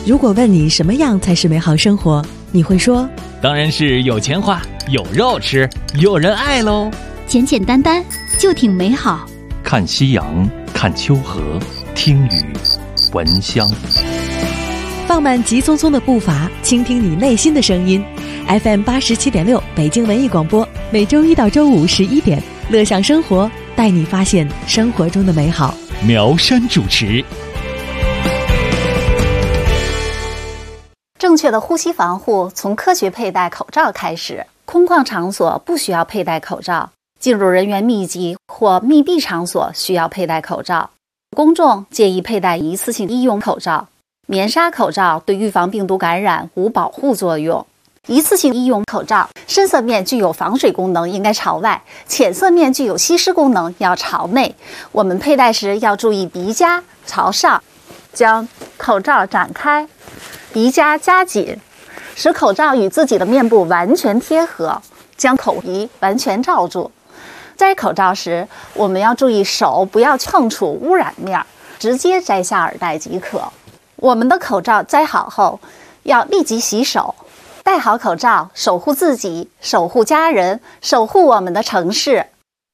如果问你什么样才是美好生活，你会说当然是有钱花，有肉吃，有人爱喽。 简简单单就挺美好。 看夕阳，看秋河，听雨，闻香。 放慢急匆匆的步伐，倾听你内心的声音。FM 87.6北京文艺广播，每周一到周五11点，乐享生活，带你发现生活中的美好。 苗山主持。 正确的呼吸防护从科学佩戴口罩开始。空旷场所不需要佩戴口罩，进入人员密集或密闭场所需要佩戴口罩。公众建议佩戴一次性医用口罩。棉纱口罩对预防病毒感染无保护作用。一次性医用口罩深色面具有防水功能，应该朝外；浅色面具有吸湿功能，要朝内。我们佩戴时要注意鼻夹朝上，将口罩展开，鼻夹夹紧，使口罩与自己的面部完全贴合，将口鼻完全罩住。摘口罩时，我们要注意手不要碰触污染面，直接摘下耳带即可。我们的口罩摘好后，要立即洗手。戴好口罩，守护自己，守护家人，守护我们的城市。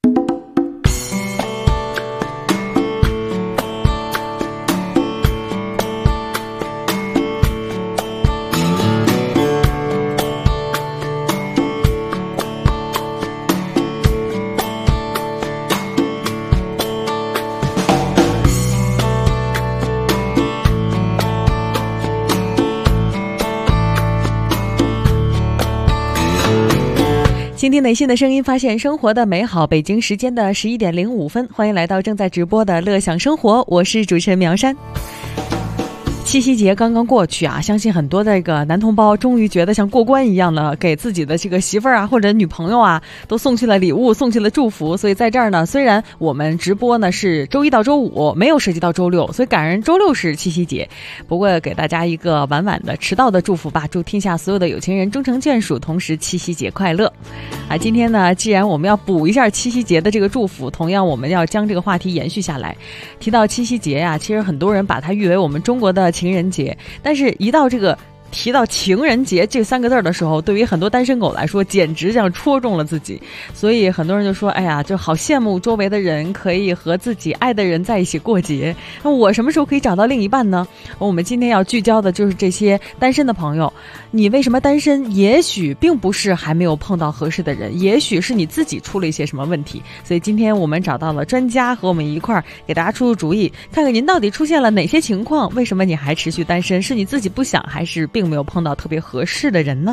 倾听内心的声音，发现生活的美好。北京时间的11点05分，欢迎来到正在直播的乐享生活，我是主持人苗山。七夕节刚刚过去啊，相信很多这个男同胞终于觉得像过关一样的，给自己的这个媳妇儿啊或者女朋友啊都送去了礼物，送去了祝福。所以在这儿呢，虽然我们直播呢是周一到周五，没有涉及到周六，所以赶上周六是七夕节。不过给大家一个晚晚的迟到的祝福吧，祝天下所有的有情人终成眷属，同时七夕节快乐啊！今天呢，既然我们要补一下七夕节的这个祝福，同样我们要将这个话题延续下来。提到七夕节呀，其实很多人把它誉为我们中国的情人节，但是一到这个提到情人节这3个字的时候，对于很多单身狗来说简直像戳中了自己。所以很多人就说，哎呀，就好羡慕周围的人可以和自己爱的人在一起过节，那我什么时候可以找到另一半呢？我们今天要聚焦的就是这些单身的朋友，你为什么单身？也许并不是还没有碰到合适的人，也许是你自己出了一些什么问题。所以今天我们找到了专家和我们一块儿给大家出主意，看看您到底出现了哪些情况，为什么你还持续单身？是你自己不想，还是并没有碰到特别合适的人呢？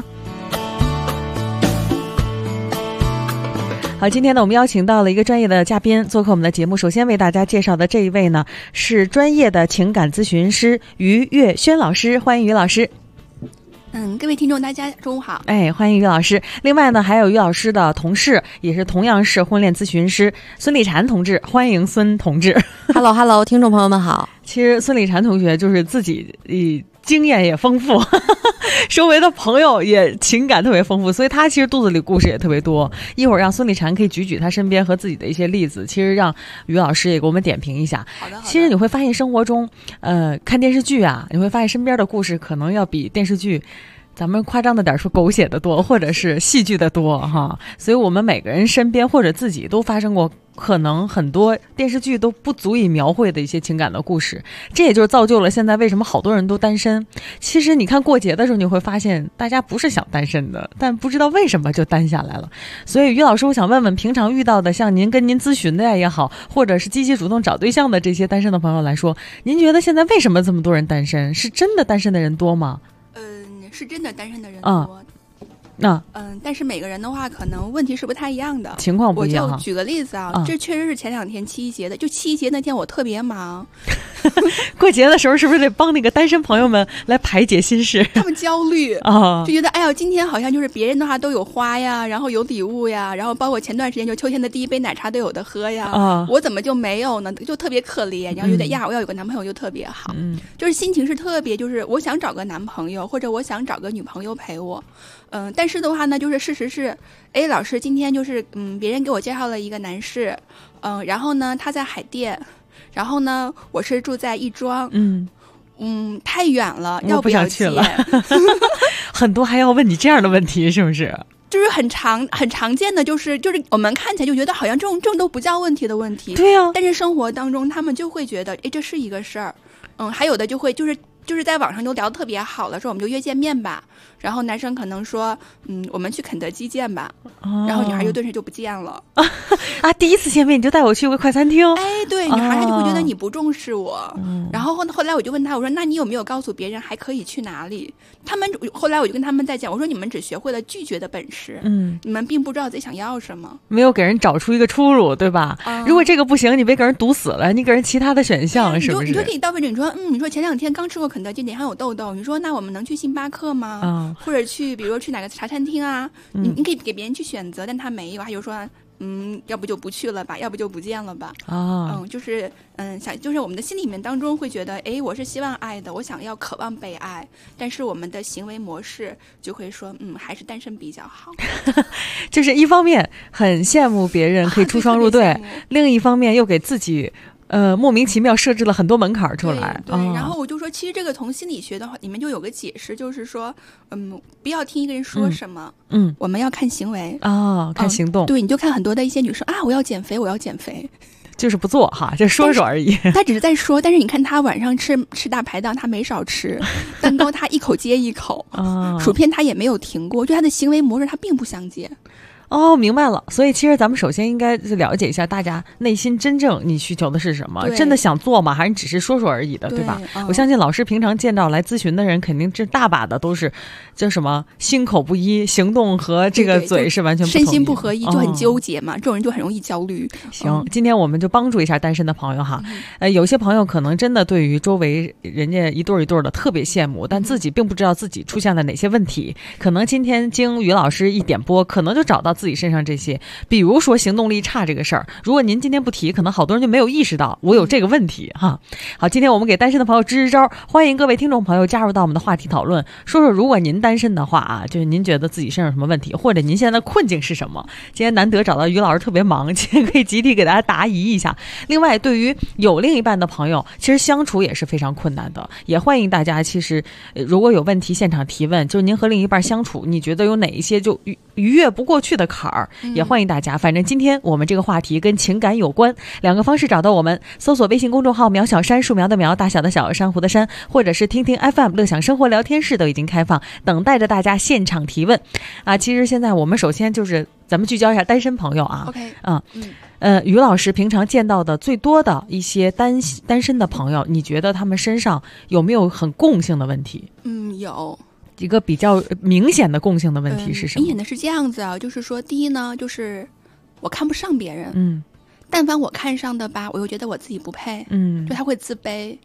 好，今天呢，我们邀请到了一个专业的嘉宾做客我们的节目。首先为大家介绍的这一位呢，是专业的情感咨询师于月轩老师，欢迎于老师。 各位听众大家中午好。 欢迎于老师。另外呢，还有于老师的同事，也是同样是婚恋咨询师孙立婵同志，欢迎孙同志。 Hello， 听众朋友们好。 其实孙立婵同学就是自己经验也丰富，周围的朋友也情感特别丰富，所以他其实肚子里故事也特别多。一会儿让孙立婵可以举他身边和自己的一些例子，其实让于老师也给我们点评一下。 好的。 其实你会发现生活中看电视剧啊，你会发现身边的故事可能要比电视剧咱们夸张的点说狗血的多，或者是戏剧的多哈。所以我们每个人身边或者自己都发生过可能很多电视剧都不足以描绘的一些情感的故事，这也就是造就了现在为什么好多人都单身。其实你看过节的时候，你会发现大家不是想单身的，但不知道为什么就单下来了。所以于老师，我想问问，平常遇到的像您跟您咨询的呀也好，或者是积极主动找对象的这些单身的朋友来说，您觉得现在为什么这么多人单身？是真的单身的人多吗？ 是真的单身的人多。但是每个人的话，可能问题是不太一样的， 情况不一样。 我就举个例子啊，这确实是前2天七夕节的，就七夕节那天我特别忙。 过节的时候是不是得帮那个单身朋友们来排解心事？ 他们焦虑就觉得哎呀，今天好像就是别人的话都有花呀，然后有礼物呀，然后包括前段时间就秋天的第一杯奶茶都有的喝呀，我怎么就没有呢？就特别可怜，然后觉得呀，我要有个男朋友就特别好，就是心情是特别，就是我想找个男朋友，或者我想找个女朋友陪我。但是的话呢，就是事实是，老师今天就是别人给我介绍了一个男士，然后呢他在海淀，然后呢我是住在亦庄， 太远了， 我不想去了。很多还要问你这样的问题，是不是？ 就是很常见的，就是我们看起来就觉得好像这种都不叫问题的问题。 对呀， 但是生活当中他们就会觉得，这是一个事儿。还有的就会就是在网上就聊得特别好了，说我们就约见面吧。然后男生可能说，我们去肯德基见吧。然后女孩就顿时就不见了。 第一次见面你就带我去个快餐厅。 对，女孩她就会觉得你不重视我。然后后来我就问她，我说那你有没有告诉别人还可以去哪里？后来我就跟他们在讲，我说你们只学会了拒绝的本事，你们并不知道自己想要什么， 没有给人找出一个出路，对吧？如果这个不行，你别给人堵死了，你给人其他的选项，是不是？ 你就可以到位置，你说前2天刚吃过肯德基，脸上有痘痘，你说那我们能去星巴克吗？或者比如说去哪个茶餐厅啊？你可以给别人去选择，但他没有，他就说要不就不去了吧，要不就不见了吧。就是就是我们的心里面当中会觉得，我是希望爱的，我想要渴望被爱，但是我们的行为模式就会说，还是单身比较好。 就是一方面很羡慕别人可以出双入对，另一方面又给自己莫名其妙设置了很多门槛出来。 对，然后我就说，其实这个从心理学的话里面就有个解释，就是说不要听一个人说什么，我们要看行为看行动。 对，你就看很多的一些女生我要减肥，我要减肥， 就是不做哈，就说说而已。 他只是在说，但是你看他晚上吃大排档，他没少吃蛋糕，他一口接一口薯片他也没有停过，就他的行为模式他并不相接。 明白了。所以其实咱们首先应该了解一下大家内心真正你需求的是什么，真的想做吗？还是只是说说而已的，对吧？我相信老师平常见到来咨询的人，肯定这大把的都是叫什么心口不一，行动和这个嘴是完全不同意， 身心不合一，就很纠结嘛。这种人就很容易焦虑。 行，今天我们就帮助一下单身的朋友哈。有些朋友可能真的对于周围人家一对一对的特别羡慕，但自己并不知道自己出现了哪些问题。可能今天经于老师一点播，可能就找到自己身上这些，比如说行动力差这个事儿，如果您今天不提，可能好多人就没有意识到我有这个问题哈。好，今天我们给单身的朋友支支招，欢迎各位听众朋友加入到我们的话题讨论，说说如果您单身的话就是您觉得自己身上有什么问题，或者您现在的困境是什么。今天难得找到于老师特别忙，今天可以集体给大家答疑一下。另外对于有另一半的朋友，其实相处也是非常困难的，也欢迎大家其实如果有问题现场提问，就是您和另一半相处你觉得有哪一些就逾越不过去的坎儿，也欢迎大家。反正今天我们这个话题跟情感有关，两个方式找到我们，搜索微信公众号苗小山，树苗的苗，大小的小，珊瑚的珊，或者是听听 FM 乐享生活聊天室都已经开放，等待着大家现场提问其实现在我们首先就是咱们聚焦一下单身朋友于老师平常见到的最多的一些单身的朋友，你觉得他们身上有没有很共性的问题？ 有一个比较明显的共性的问题是什么？ 明显的是这样子就是说，第一呢，就是我看不上别人，但凡我看上的吧，我又觉得我自己不配，就他会自卑。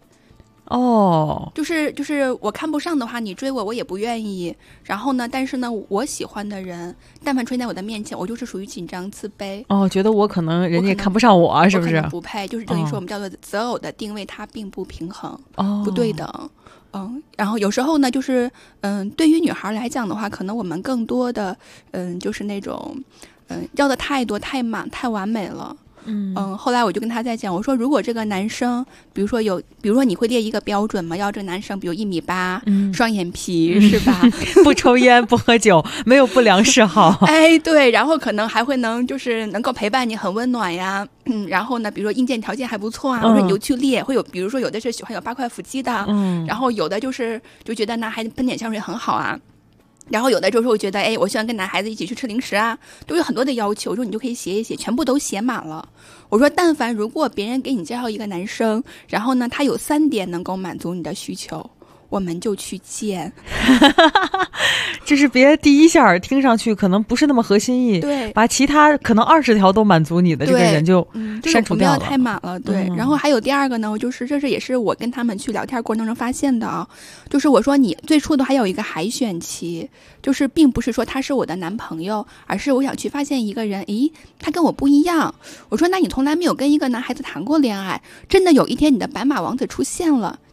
就是我看不上的话，你追我也不愿意。然后呢，但是呢，我喜欢的人，但凡出现在我的面前，我就是属于紧张自卑。 觉得我可能人家也看不上我，是不是？ 不配，就是等于说我们叫做择偶的定位，它并不平衡，不对等。然后有时候呢，就是对于女孩来讲的话，可能我们更多的就是那种要的太多、太满、太完美了。后来我就跟他在讲，我说如果这个男生，比如说你会列一个标准吗？要这个男生，比如1.8米，双眼皮，是吧？ 不抽烟不喝酒，没有不良嗜好。 对，然后可能还会就是能够陪伴你，很温暖呀。然后呢，比如说硬件条件还不错我说你就去列，会有比如说有的是喜欢有8块腹肌的，然后有的就觉得男孩子喷点香水很好啊。然后有的就是会觉得，我喜欢跟男孩子一起去吃零食啊，都有很多的要求。我说你就可以写一写，全部都写满了。我说但凡如果别人给你介绍一个男生，然后呢他有3点能够满足你的需求，我们就去见。 就是别第一下听上去可能不是那么合心意， 对， 把其他可能20条都满足你的这个人就删除掉了， 不要太满了。对，然后还有第二个呢，就是这也是我跟他们去聊天过程中发现的就是我说你最初的还有一个海选期，就是并不是说他是我的男朋友，而是我想去发现一个人，他跟我不一样。我说那你从来没有跟一个男孩子谈过恋爱，真的有一天你的白马王子出现了，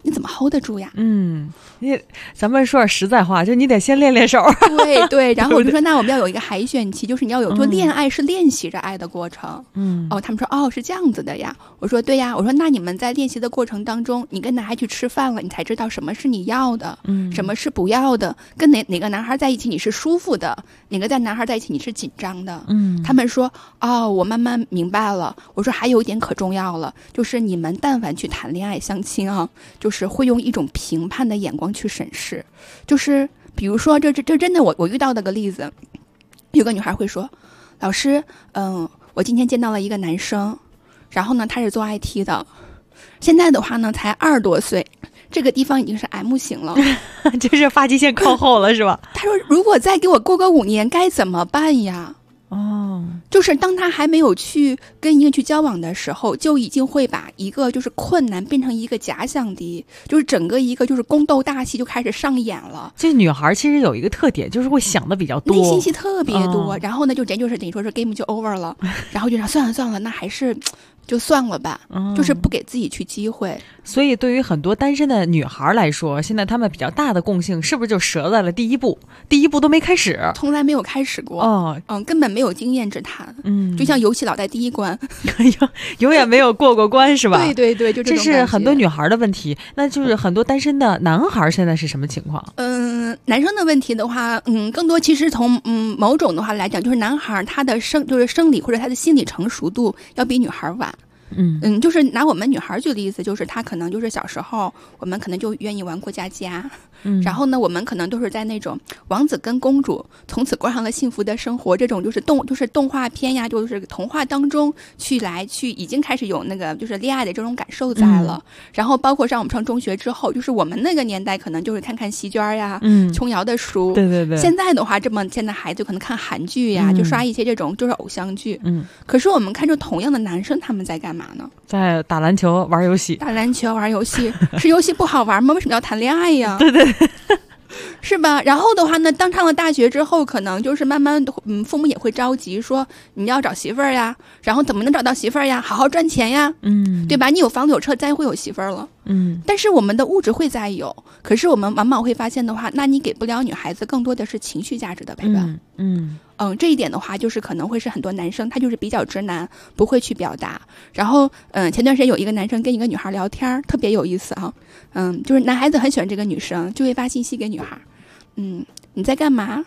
你怎么 hold 得住呀？ 咱们说点实在话，就你得先练练手。 对，然后我就说，那我们要有一个海选期，就是你要有，就恋爱是练习着爱的过程。他们说是这样子的呀。我说对呀，我说那你们在练习的过程当中，你跟男孩去吃饭了，你才知道什么是你要的，什么是不要的，跟哪个男孩在一起你是舒服的，哪个男孩在一起你是紧张的。他们说我慢慢明白了。我说还有一点可重要了，就是你们但凡去谈恋爱相亲就是会用一种评判的眼光去审视，就是比如说这真的我遇到的个例子，有个女孩会说，老师我今天见到了一个男生，然后呢他是做 IT 的，现在的话呢才20多岁，这个地方已经是 M 型了就是发际线靠后了是吧？ 他说如果再给我过个5年该怎么办呀？就是当他还没有去跟一个去交往的时候，就已经会把一个就是困难变成一个假想敌，就是整个一个就是宫斗大戏就开始上演了。 这女孩其实有一个特点，就是会想的比较多， 内心戏特别多。然后呢，就人就是等于说是 game 就 over 了，然后就想算了，那还是就算了吧，就是不给自己去机会。 所以对于很多单身的女孩来说，现在她们比较大的共性是不是就折在了第一步都没开始， 从来没有开始过根本没有经验之谈。就像游戏老在第一关永远没有过关是吧？ 对，就这是很多女孩的问题。那就是很多单身的男孩现在是什么情况？ 男生的问题的话更多其实从某种的话来讲，就是男孩他的生理或者他的心理成熟度要比女孩晚。就是拿我们女孩举例子，就是她可能就是小时候我们可能就愿意玩过家家，然后呢我们可能都是在那种王子跟公主从此过上了幸福的生活，这种就是动画片呀，就是童话当中去已经开始有那个就是恋爱的这种感受在了。然后包括我们上中学之后，就是我们那个年代可能就是看看席娟呀琼瑶的书。 对， 现在的话现在孩子可能看韩剧呀，就刷一些这种就是偶像剧。可是我们看着同样的男生他们在干嘛呢？ 在打篮球玩游戏。 是游戏不好玩吗？为什么要谈恋爱呀？ 对是吧？然后的话呢，当上了大学之后，可能就是慢慢父母也会着急说你要找媳妇儿呀，然后怎么能找到媳妇儿呀？好好赚钱呀，对吧？你有房子有车，再会有媳妇儿了。但是我们的物质会再有，可是我们往往会发现的话，那你给不了女孩子更多的是情绪价值的陪伴。这一点的话，就是可能会是很多男生他就是比较直男，不会去表达。然后前段时间有一个男生跟一个女孩聊天，特别有意思就是男孩子很喜欢这个女生，就会发信息给女孩，你在干嘛？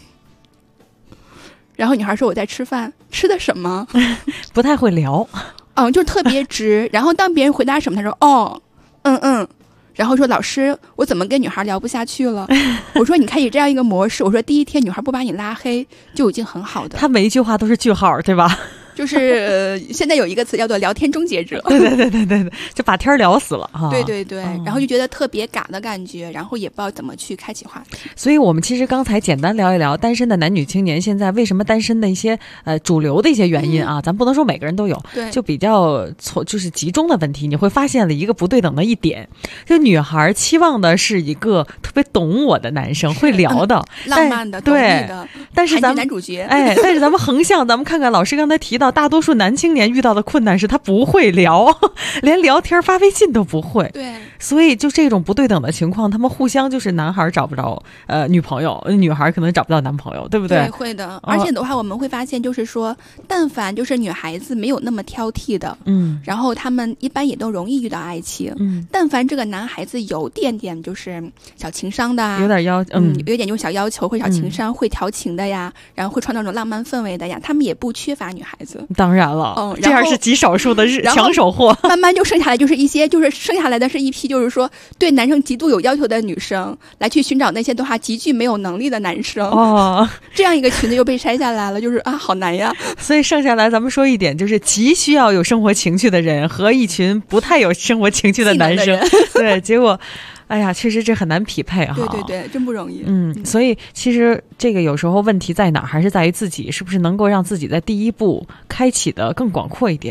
然后女孩说我在吃饭，吃的什么？ 不太会聊， 就特别直。然后当别人回答什么，他说然后说老师，我怎么跟女孩聊不下去了？我说你可以这样一个模式，我说第一天女孩不把你拉黑就已经很好的。 他每一句话都是句号，对吧？ 就是现在有一个词叫做聊天终结者。 对，就把天聊死了对，然后就觉得特别尬的感觉，然后也不知道怎么去开启话题。 所以我们其实刚才简单聊一聊单身的男女青年现在为什么单身的一些主流的一些原因咱不能说每个人都有，就比较就是集中的问题。你会发现了一个不对等的一点，就女孩期望的是一个特别懂我的男生，会聊的浪漫的懂你的， 但是咱们男主角但是咱们横向咱们看看老师刚才提到大多数男青年遇到的困难是他不会聊，连聊天发微信都不会。 对， 所以就这种不对等的情况，他们互相就是男孩找不着女朋友，女孩可能找不到男朋友，对不对？ 对，会的。而且的话我们会发现就是说但凡就是女孩子没有那么挑剔的然后他们一般也都容易遇到爱情但凡这个男孩子有点点就是小情商的有点有点就是小要求会小情商会调情的呀，然后会创造那种浪漫氛围的呀，他们也不缺乏女孩子。 当然了这样是极少数的抢手货。 慢慢就剩下来就是一些就是剩下来的是一批就是说对男生极度有要求的女生来去寻找那些的话极具没有能力的男生这样一个群子又被筛下来了，就是好难呀。 所以剩下来咱们说一点，就是极需要有生活情趣的人和一群不太有生活情趣的男生对，结果哎呀，确实这很难匹配对，真不容易。 所以其实这个有时候问题在哪儿，还是在于自己是不是能够让自己在第一步开启的更广阔一点。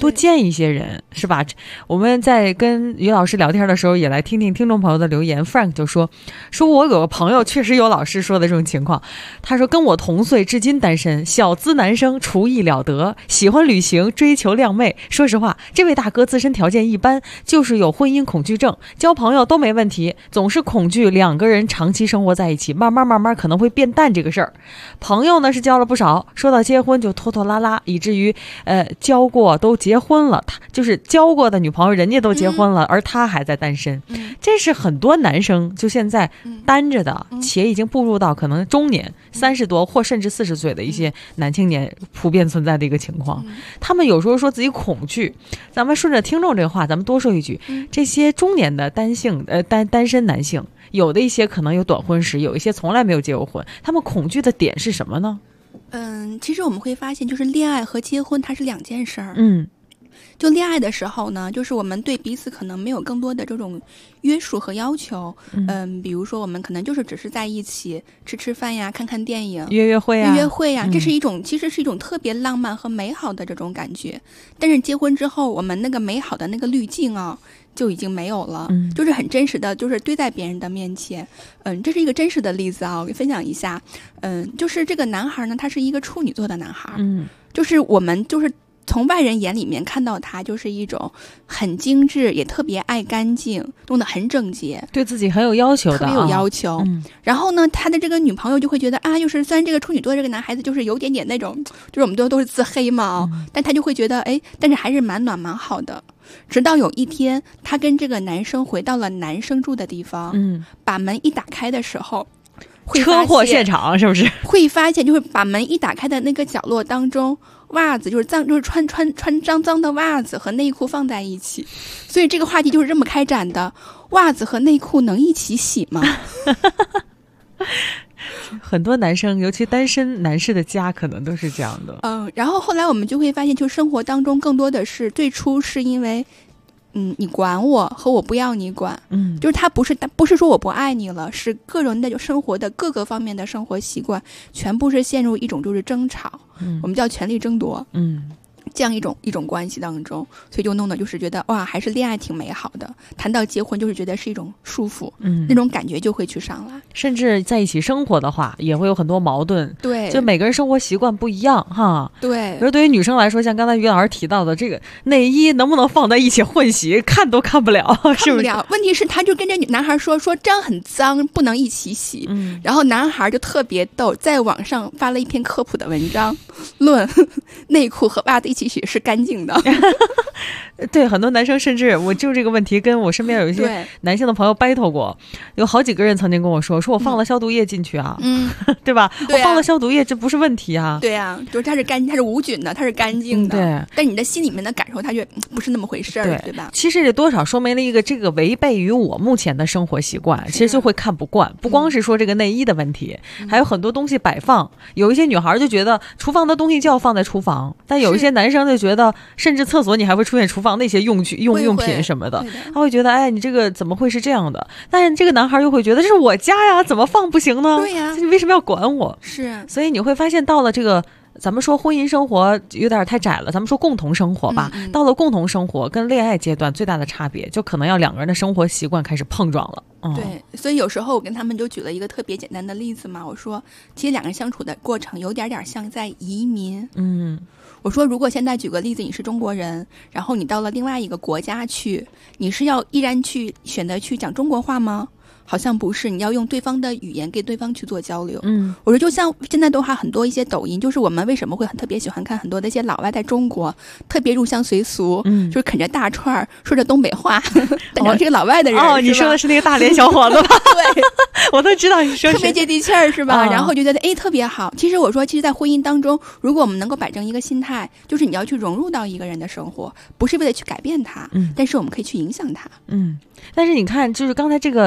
多见一些人，是吧？我们在跟于老师聊天的时候，也来听听听众朋友的留言。Frank 就说我有个朋友确实有老师说的这种情况，他说跟我同岁，至今单身，小资男生，厨艺了得，喜欢旅行，追求靓妹。说实话，这位大哥自身条件一般，就是有婚姻恐惧症，交朋友都没问题，总是恐惧两个人长期生活在一起，慢慢可能会变淡这个事儿。朋友呢是交了不少，说到结婚就拖拖拉拉，以至于交过都结婚了，他就是交过的女朋友人家都结婚了，而他还在单身。这是很多男生就现在单着的，且已经步入到可能中年30多或甚至40岁的一些男青年普遍存在的一个情况。他们有时候说自己恐惧，咱们顺着听众这个话，咱们多说一句，这些中年的单身男性，有的一些可能有短婚史，有一些从来没有结过婚，他们恐惧的点是什么呢？ 其实我们会发现，就是恋爱和结婚它是两件事儿。就恋爱的时候呢，就是我们对彼此可能没有更多的这种约束和要求。比如说我们可能就是只是在一起吃饭呀，看看电影，约会呀，这是一种其实是一种特别浪漫和美好的这种感觉。但是结婚之后，我们那个美好的那个滤镜啊就已经没有了，就是很真实的，就是堆在别人的面前。这是一个真实的例子啊，我给分享一下。就是这个男孩呢，他是一个处女座的男孩。就是我们就是从外人眼里面看到他，就是一种很精致，也特别爱干净，弄得很整洁， 对自己很有要求的， 特别有要求。然后呢，他的这个女朋友就会觉得啊，就是虽然这个处女座这个男孩子就是有点那种，就是我们都是自黑嘛，但他就会觉得但是还是蛮暖蛮好的。直到有一天，他跟这个男生回到了男生住的地方，把门一打开的时候， 车祸现场是不是？ 会发现就是把门一打开的那个角落当中，袜子就是穿脏的袜子和内裤放在一起，所以这个话题就是这么开展的：袜子和内裤能一起洗吗？ 很多男生，尤其单身男士的家，可能都是这样的。 然后后来我们就会发现，就生活当中更多的是最初是因为。你管我和我不要你管，就是他不是说我不爱你了，是个人的就生活的各个方面的生活习惯，全部是陷入一种就是争吵，我们叫权力争夺，这样一种关系当中，所以就弄得就是觉得哇，还是恋爱挺美好的。谈到结婚，就是觉得是一种束缚，那种感觉就会去上来。 甚至在一起生活的话，也会有很多矛盾。 对， 就每个人生活习惯不一样哈。 对， 比如对于女生来说，像刚才于老师提到的，这个内衣能不能放在一起混洗，看都看不了，是不是？ 问题是，他就跟这男孩说这样很脏，不能一起洗。然后男孩就特别逗，在网上发了一篇科普的文章，论内裤和袜子一起洗是干净的。 对，很多男生甚至我就这个问题跟我身边有一些男性的朋友 battle 过，有好几个人曾经跟我说我放了消毒液进去啊，对吧？我放了消毒液，这不是问题啊。 对啊，就是它是干净，它是无菌的，它是干净的。 对， 但你的心里面的感受，它就不是那么回事儿，对吧？ 其实这多少说明了一个这个违背于我目前的生活习惯，其实就会看不惯。不光是说这个内衣的问题，还有很多东西摆放。有一些女孩就觉得厨房的东西就要放在厨房，但有一些男生就觉得，甚至厕所你还会出现厨房那些用品什么的，他会觉得你这个怎么会是这样的？但是这个男孩又会觉得这是我家呀，怎么放不行呢？ 对呀， 你为什么要管我？ 是， 所以你会发现到了这个。咱们说婚姻生活有点太窄了，咱们说共同生活吧。到了共同生活跟恋爱阶段最大的差别，就可能要两个人的生活习惯开始碰撞了。 对，所以有时候我跟他们就举了一个特别简单的例子嘛，我说其实两个人相处的过程有点像在移民。我说如果现在举个例子，你是中国人，然后你到了另外一个国家去，你是要依然去选择去讲中国话吗？好像不是，你要用对方的语言跟对方去做交流。我说就像现在的话，很多一些抖音，就是我们为什么会特别喜欢看很多的一些老外在中国特别入乡随俗，就是啃着大串说着东北话，但是这个老外的人你说的是那个大连小伙子吧？ 对， 我都知道你说特别接地气儿是吧？然后就觉得特别好。其实我说，在婚姻当中，如果我们能够摆正一个心态，就是你要去融入到一个人的生活，不是为了去改变他，但是我们可以去影响他。 但是你看，就是刚才这个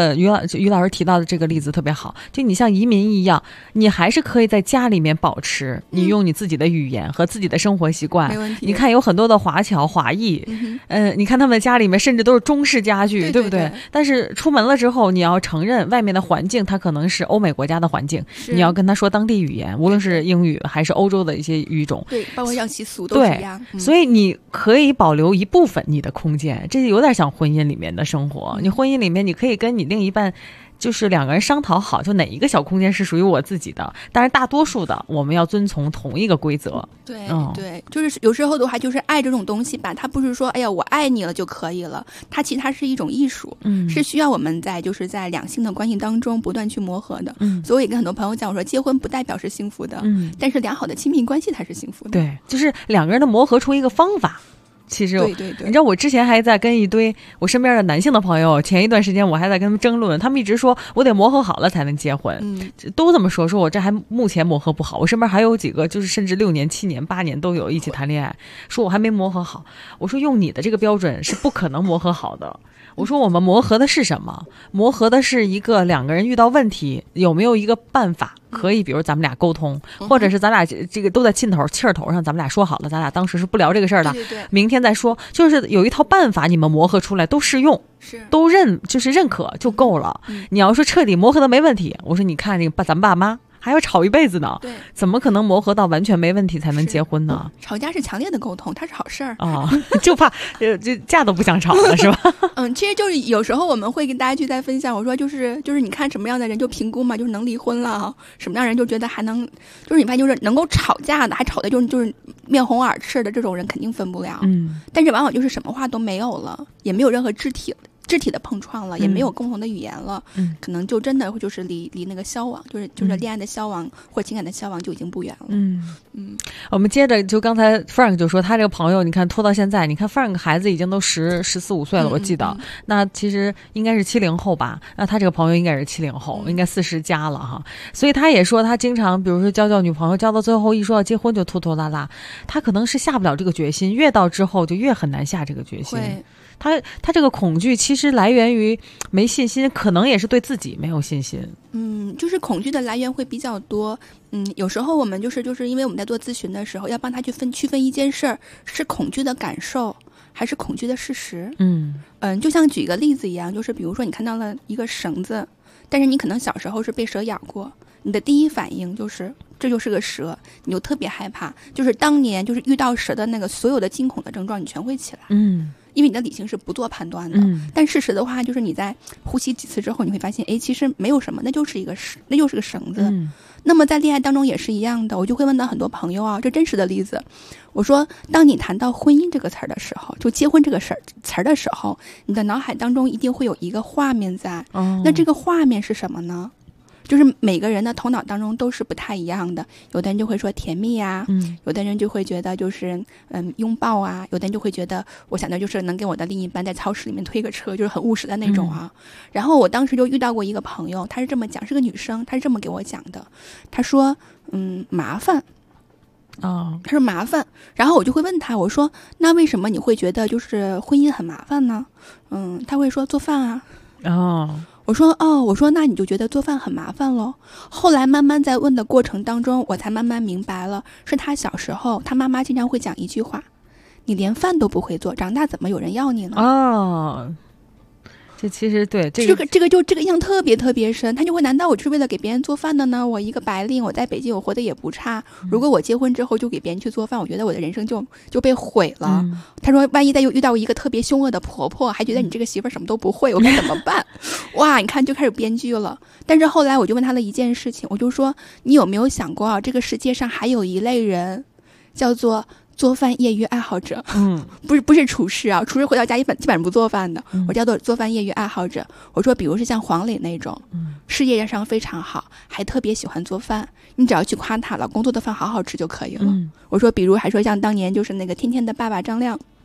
就于老师提到的这个例子特别好，就你像移民一样，你还是可以在家里面保持你用你自己的语言和自己的生活习惯， 没问题。 你看有很多的华侨华裔，你看他们家里面甚至都是中式家具，对不对？但是出门了之后，你要承认外面的环境它可能是欧美国家的环境，你要跟他说当地语言，无论是英语还是欧洲的一些语种， 对，包括像习俗都是一样。 所以你可以保留一部分你的空间，这有点像婚姻里面的生活。你婚姻里面你可以跟你另一半就是两个人商讨好，就哪一个小空间是属于我自己的，但是大多数的我们要遵从同一个规则。 对，对，就是有时候的话，就是爱这种东西吧，它不是说哎呀我爱你了就可以了，它其实它是一种艺术，是需要我们就是在两性的关系当中不断去磨合的。所以我也跟很多朋友讲，我说结婚不代表是幸福的，但是良好的亲密关系才是幸福的。 对，就是两个人的磨合出一个方法。其实对， 你知道我之前还在跟一堆我身边的男性的朋友，前一段时间我还在跟他们争论，他们一直说我得磨合好了才能结婚，都这么说我这还目前磨合不好。我身边还有几个就是甚至6年7年8年都有一起谈恋爱，说我还没磨合好。我说用你的这个标准是不可能磨合好的。我说我们磨合的是什么？磨合的是一个两个人遇到问题有没有一个办法可以，比如咱们俩沟通，或者是咱俩这个都在气儿头上，咱们俩说好了，咱俩当时是不聊这个事儿的，明天再说，就是有一套办法，你们磨合出来都适用，都认可就够了。你要说彻底磨合的没问题，我说你看这个咱们爸妈还要吵一辈子呢，怎么可能磨合到完全没问题才能结婚呢？ 吵架是强烈的沟通，它是好事儿啊，就怕就架都不想吵了，是吧？ 其实就是有时候我们会跟大家去再分享，我说就是你看什么样的人就评估嘛，就是能离婚了，什么样的人就觉得还能，就是你发现就是能够吵架的，还吵的就是面红耳赤的这种人肯定分不了，但是往往就是什么话都没有了，也没有任何肢体的碰撞了，也没有共同的语言了，可能就真的就是离那个消亡，就是恋爱的消亡或情感的消亡就已经不远了。 我们接着就刚才 Frank 就说他这个朋友，你看拖到现在，你看 Frank 孩子已经都14、15岁了，我记得，那其实应该是70后吧，那他这个朋友应该是70后，应该40加了哈，所以他也说他经常比如说交女朋友，交到最后一说要结婚就拖拖拉拉，他可能是下不了这个决心，越到之后就越很难下这个决心。他这个恐惧其实来源于没信心，可能也是对自己没有信心。 就是恐惧的来源会比较多。有时候我们就是因为我们在做咨询的时候，要帮他去区分一件事儿是恐惧的感受还是恐惧的事实。就像举一个例子一样，就是比如说你看到了一个绳子，但是你可能小时候是被蛇咬过，你的第一反应就是这就是个蛇，你就特别害怕，就是当年就是遇到蛇的那个所有的惊恐的症状你全会起来。因为你的理性是不做判断的，但事实的话，就是你在呼吸几次之后，你会发现，其实没有什么，那就是个绳子。那么在恋爱当中也是一样的，我就会问到很多朋友啊，这真实的例子，我说，当你谈到婚姻这个词儿的时候，就结婚这个词儿的时候，你的脑海当中一定会有一个画面在。那这个画面是什么呢？就是每个人的头脑当中都是不太一样的，有的人就会说甜蜜啊，有的人就会觉得就是拥抱啊，有的人就会觉得我想的就是能跟我的另一半在超市里面推个车，就是很务实的那种啊。然后我当时就遇到过一个朋友，她是这么讲，是个女生，她是这么给我讲的，她说麻烦。她说麻烦，然后我就会问她，我说那为什么你会觉得就是婚姻很麻烦呢？她会说做饭啊。我说那你就觉得做饭很麻烦咯。后来慢慢在问的过程当中，我才慢慢明白了，是他小时候他妈妈经常会讲一句话，你连饭都不会做，长大怎么有人要你呢？ 这其实对这个印象特别特别深，他就会难道我是为了给别人做饭的呢？我一个白领，我在北京我活得也不差，如果我结婚之后就给别人去做饭，我觉得我的人生就被毁了。他说万一再又遇到一个特别凶恶的婆婆，还觉得你这个媳妇什么都不会，我该怎么办？哇，你看就开始编剧了。但是后来我就问他了一件事情，我就说你有没有想过啊，这个世界上还有一类人叫做做饭业余爱好者。不是厨师啊，厨师回到家基本上不做饭的，我叫做做饭业余爱好者。我说比如是像黄磊那种，事业上非常好，还特别喜欢做饭，你只要去夸他，老公做的饭好好吃就可以了。我说比如还说像当年就是那个天天的爸爸张亮，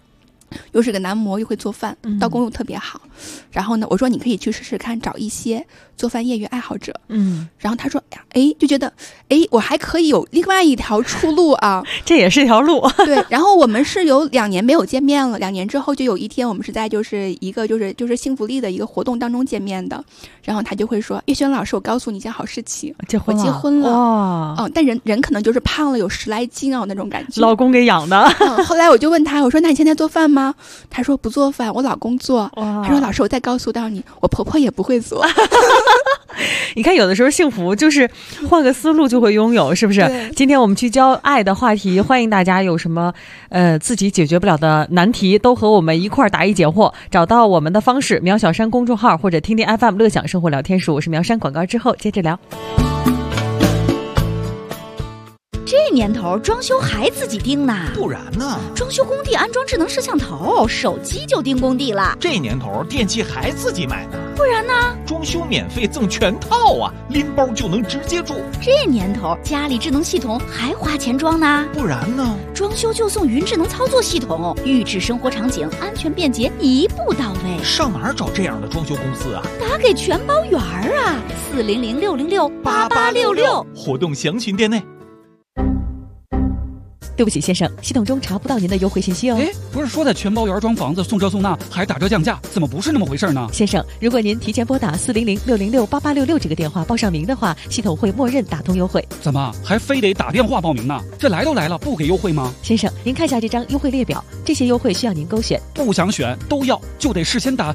又是个男模，又会做饭，刀工又特别好。然后呢，我说你可以去试试看，找一些做饭业余爱好者。然后他说，就觉得，我还可以有另外一条出路啊， 这也是条路。 对。然后我们是有2年没有见面了，2年之后就有一天，我们是在就是一个就是幸福力的一个活动当中见面的。然后他就会说，月轩老师，我告诉你一件好事情，我结婚了。哇！但人可能就是胖了有10来斤啊，那种感觉。 老公给养的。 后来我就问他，我说那你现在做饭吗？他说不做饭，我老公做。他说老师，我再告诉到你，我婆婆也不会做。 你看有的时候幸福就是换个思路就会拥有，是不是？今天我们聚焦爱的话题，欢迎大家有什么自己解决不了的难题，都和我们一块儿答疑解惑。找到我们的方式，苗小山公众号或者听听 FM 乐享生活聊天室，我是苗山。广告之后接着聊。 这年头装修还自己盯呢？ 不然呢？ 装修工地安装智能摄像头，手机就盯工地了。 这年头电器还自己买呢？ 不然呢？ 装修免费赠全套啊，拎包就能直接住。 这年头家里智能系统还花钱装呢？ 不然呢？ 装修就送云智能操作系统，预制生活场景，安全便捷，一步到位。 上哪儿找这样的装修公司啊？ 打给全包圆啊，400-606-8866， 活动详询店内。 对不起先生，系统中查不到您的优惠信息哦。 不是说在全包圆装房子送这送那还打折降价，怎么不是那么回事呢？ 先生，如果您提前拨打400-606-8866这个电话报上名的话，系统会默认打通优惠。 怎么还非得打电话报名呢？这来都来了，不给优惠吗？ 先生，您看下这张优惠列表，这些优惠需要您勾选。 不想选都要，就得事先打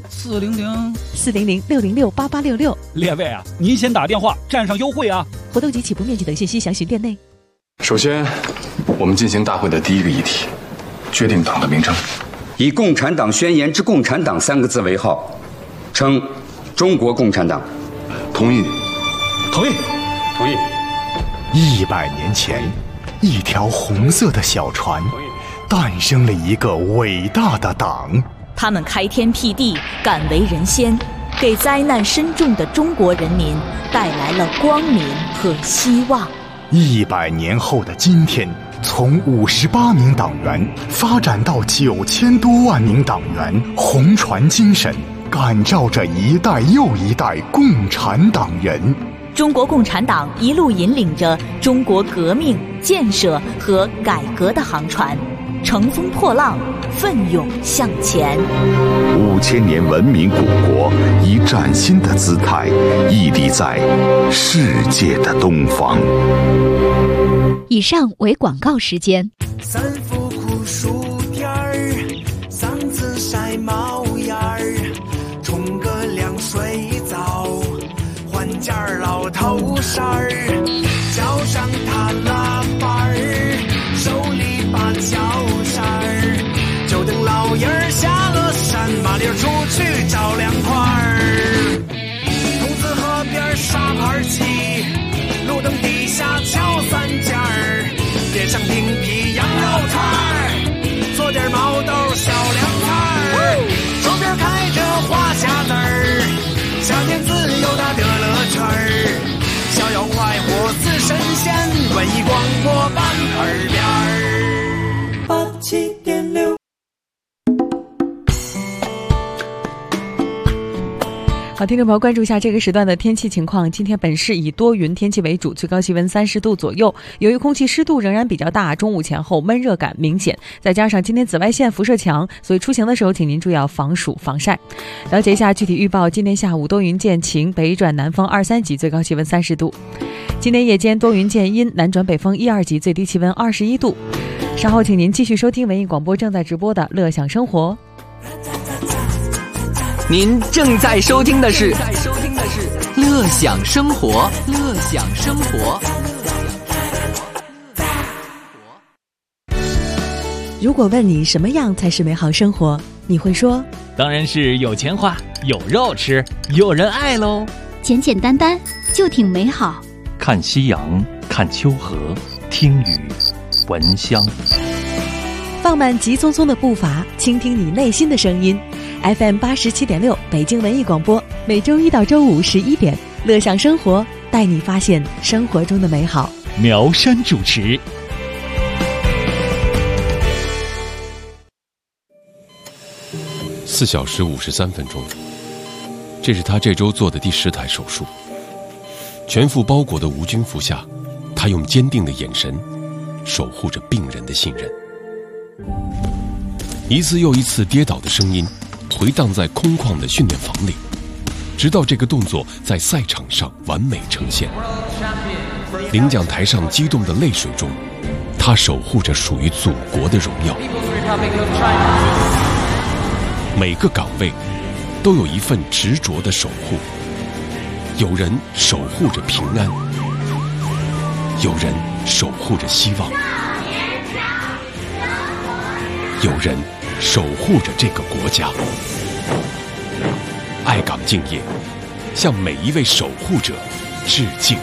400-606-8866。 列位啊，您先打电话占上优惠啊。 活动及起步面积等信息详询店内。 首先，我们进行大会的第一个议题，决定党的名称。 以共产党宣言之共产党3个字为号，称中国共产党。 同意。 同意。同意。 100年前，一条红色的小船，诞生了一个伟大的党。 他们开天辟地，敢为人先，给灾难深重的中国人民带来了光明和希望。 100年后的今天，从58名党员发展到9000多万名党员，红船精神感召着一代又一代共产党人。 中国共产党一路引领着中国革命、建设和改革的航船，乘风破浪，奋勇向前。 5000年文明古国以崭新的姿态屹立在世界的东方。 以上为广告时间。 三伏酷暑天儿，嗓子晒冒烟儿，冲个凉水澡，换件老头衫儿，脚上踏拉板儿，手里把脚扇儿，就等老爷儿下了山，麻溜出去找凉快儿。筒子河边沙盘棋，路灯底下敲三件儿，点上冰皮羊肉串儿，做点毛豆小凉菜儿，手边开着花匣子儿，夏天自由它的乐趣儿，逍遥快活似神仙，文艺广播办耳边儿87.6。 好，听众朋友，关注一下这个时段的天气情况。今天本市以多云天气为主，最高气温30度左右。由于空气湿度仍然比较大，中午前后闷热感明显，再加上今天紫外线辐射强，所以出行的时候请您注意要防暑防晒。了解一下具体预报，今天下午多云见晴，北转南风2、3级，最高气温30度。今天夜间多云见阴，南转北风1、2级，最低气温21度。稍后请您继续收听文艺广播正在直播的乐享生活。 您正在收听的是乐享生活，乐享生活。 如果问你什么样才是美好生活，你会说当然是有钱花，有肉吃，有人爱喽。 简简单单就挺美好。 看夕阳，看秋荷，听雨，闻香。 放慢急匆匆的步伐，倾听你内心的声音。FM 87.6北京文艺广播，每周一到周五11点，乐享生活，带你发现生活中的美好。 苗山主持。 4小时53分钟，这是他这周做的第10台手术。全副包裹的无菌服下，他用坚定的眼神守护着病人的信任。一次又一次跌倒的声音回荡在空旷的训练房里，直到这个动作在赛场上完美呈现。领奖台上激动的泪水中，他守护着属于祖国的荣耀。每个岗位都有一份执着的守护，有人守护着平安，有人守护着希望，有人守护着这个国家。爱岗敬业，向每一位守护者致敬。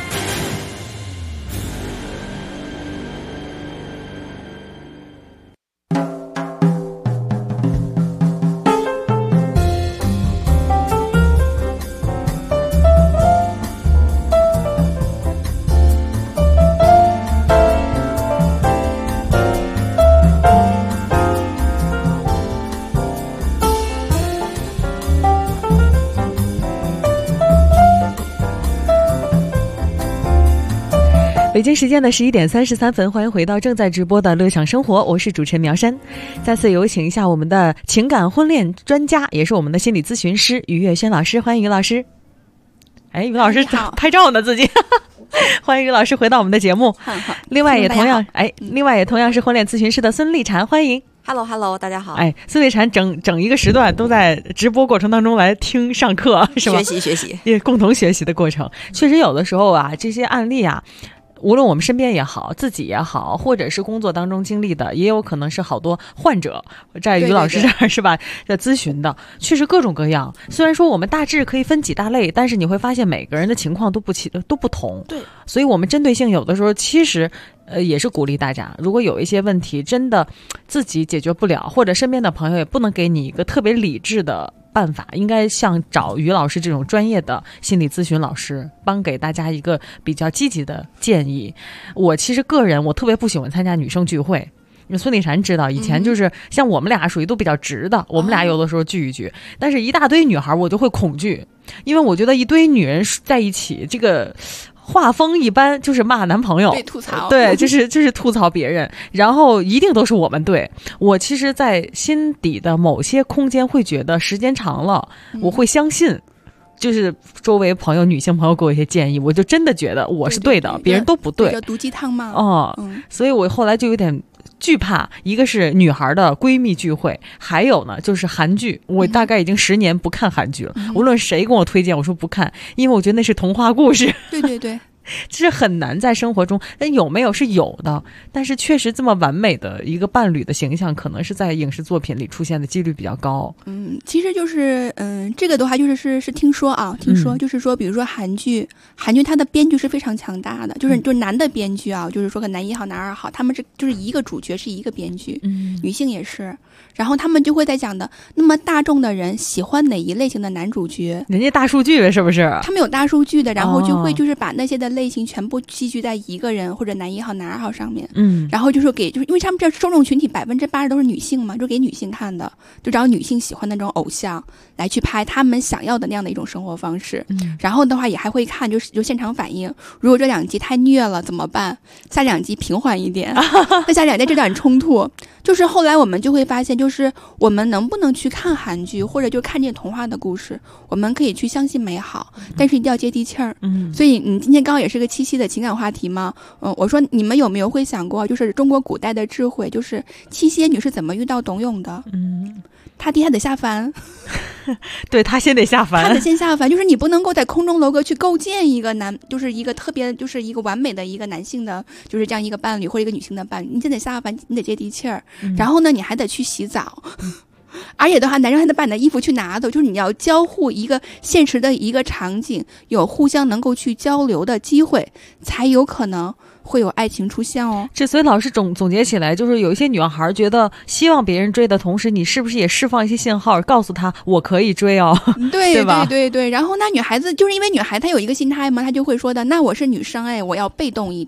北京时间的11点33分，欢迎回到正在直播的乐享生活，我是主持人苗山。再次有请一下我们的情感婚恋专家，也是我们的心理咨询师于月轩老师，欢迎于老师。哎，于老师拍照呢自己。欢迎于老师回到我们的节目。另外也同样是婚恋咨询师的孙丽婵，欢迎。 Hello， 大家好。 哎，孙丽婵整一个时段都在直播过程当中来听上课，是吧？ 学习， 也共同学习的过程。确实有的时候啊，这些案例啊，无论我们身边也好，自己也好，或者是工作当中经历的，也有可能是好多患者在于老师这儿是吧，在咨询的，确实各种各样。虽然说我们大致可以分几大类，但是你会发现每个人的情况都不同。对，所以我们针对性有的时候其实也是鼓励大家，如果有一些问题真的自己解决不了，或者身边的朋友也不能给你一个特别理智的办法，应该像找于老师这种专业的心理咨询老师帮给大家一个比较积极的建议。我其实个人我特别不喜欢参加女生聚会，孙丽婵知道以前就是像我们俩属于都比较直的，我们俩有的时候聚一聚，但是一大堆女孩我就会恐惧，因为我觉得一堆女人在一起，这个画风一般就是骂男朋友， 对，吐槽， 对，就是吐槽别人，然后一定都是我们对。我其实在心底的某些空间会觉得时间长了，我会相信就是周围朋友女性朋友给我一些建议，我就真的觉得我是对的，别人都不对， 毒鸡汤吗？ 所以我后来就有点惧怕，一个是女孩的闺蜜聚会，还有呢就是韩剧。我大概已经10年不看韩剧了，无论谁跟我推荐，我说不看，因为我觉得那是童话故事。 对其实很难在生活中，但有没有是有的，但是确实这么完美的一个伴侣的形象，可能是在影视作品里出现的几率比较高。 其实就是这个的话就是听说就是说，比如说韩剧它的编剧是非常强大的，就是男的编剧啊，就是说个男1号男2号，他们就是一个主角是一个编剧，女性也是。然后他们就会在讲的，那么大众的人喜欢哪一类型的男主角？ 人家大数据是不是？ 他们有大数据的，然后就会就是把那些的类型全部寄居在一个人或者男1号男2号上面。然后就是因为他们这受众群体80%都是女性嘛，就给女性看的，就找女性喜欢的那种偶像来去拍他们想要的那样的一种生活方式。然后的话也还会看就现场反应，如果这2集太虐了怎么办？下2集平缓一点，再下2集这点冲突。就是后来我们就会发现，就是我们能不能去看韩剧，或者就看这些童话的故事，我们可以去相信美好，但是一定要接地气儿。所以你今天刚好也是个七夕的情感话题嘛，我说你们有没有会想过，就是中国古代的智慧，就是七仙女是怎么遇到董永的？他爹还得下凡。 对，他先得下凡， 他得先下凡，就是你不能够在空中楼阁去构建一个就是一个特别，就是一个完美的一个男性的，就是这样一个伴侣或者一个女性的伴侣，你先得下凡，你得接地气儿，然后呢，你还得去洗澡。而且的话，男人还得把你的衣服去拿走，就是你要交互一个现实的一个场景，有互相能够去交流的机会，才有可能会有爱情出现哦。 所以老师总结起来，就是有一些女孩觉得希望别人追的同时，你是不是也释放一些信号，告诉她我可以追哦？ 对吧？ 对。然后那女孩子就是因为女孩她有一个心态嘛，她就会说的，那我是女生哎，我要被动一点。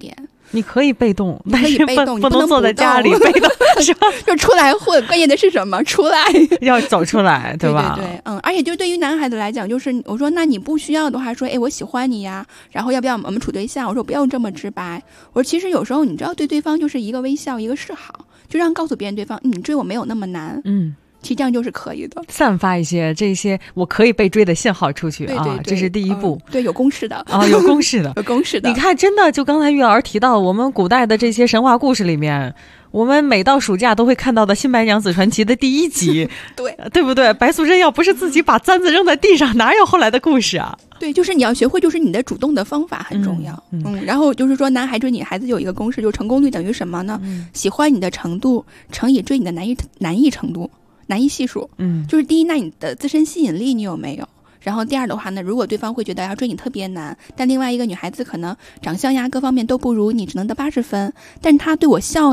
你可以被动， 但是不能坐在家里被动，是吧？ 就出来混，关键的是什么？出来要走出来，对吧？ 对，而且就对于男孩子来讲，就是我说那你不需要的话，说我喜欢你呀，然后要不要我们处对象？我说不用这么直白，我说其实有时候你知道，对对方就是一个微笑，一个示好，就让告诉别人对方，你追我没有那么难，其实这样就是可以的， 散发一些这些我可以被追的信号出去。 对， 这是第一步。 对，有公式的啊，有公式的， 有公式的。 你看，真的就刚才玉老师提到，我们古代的这些神话故事里面，我们每到暑假都会看到的《新白娘子传奇》的第1集，对不对？白素贞要不是自己把簪子扔在地上，哪有后来的故事啊？ 对，就是你要学会，就是你的主动的方法很重要。然后就是说，男孩追女孩子有一个公式，就成功率等于什么呢？喜欢你的程度乘以追你的难易程度。难易系数，就是第一，那你的自身吸引力你有没有？然后第二的话呢，如果对方会觉得要追你特别难，但另外一个女孩子可能长相呀各方面都不如你，只能得80分，但是她对我笑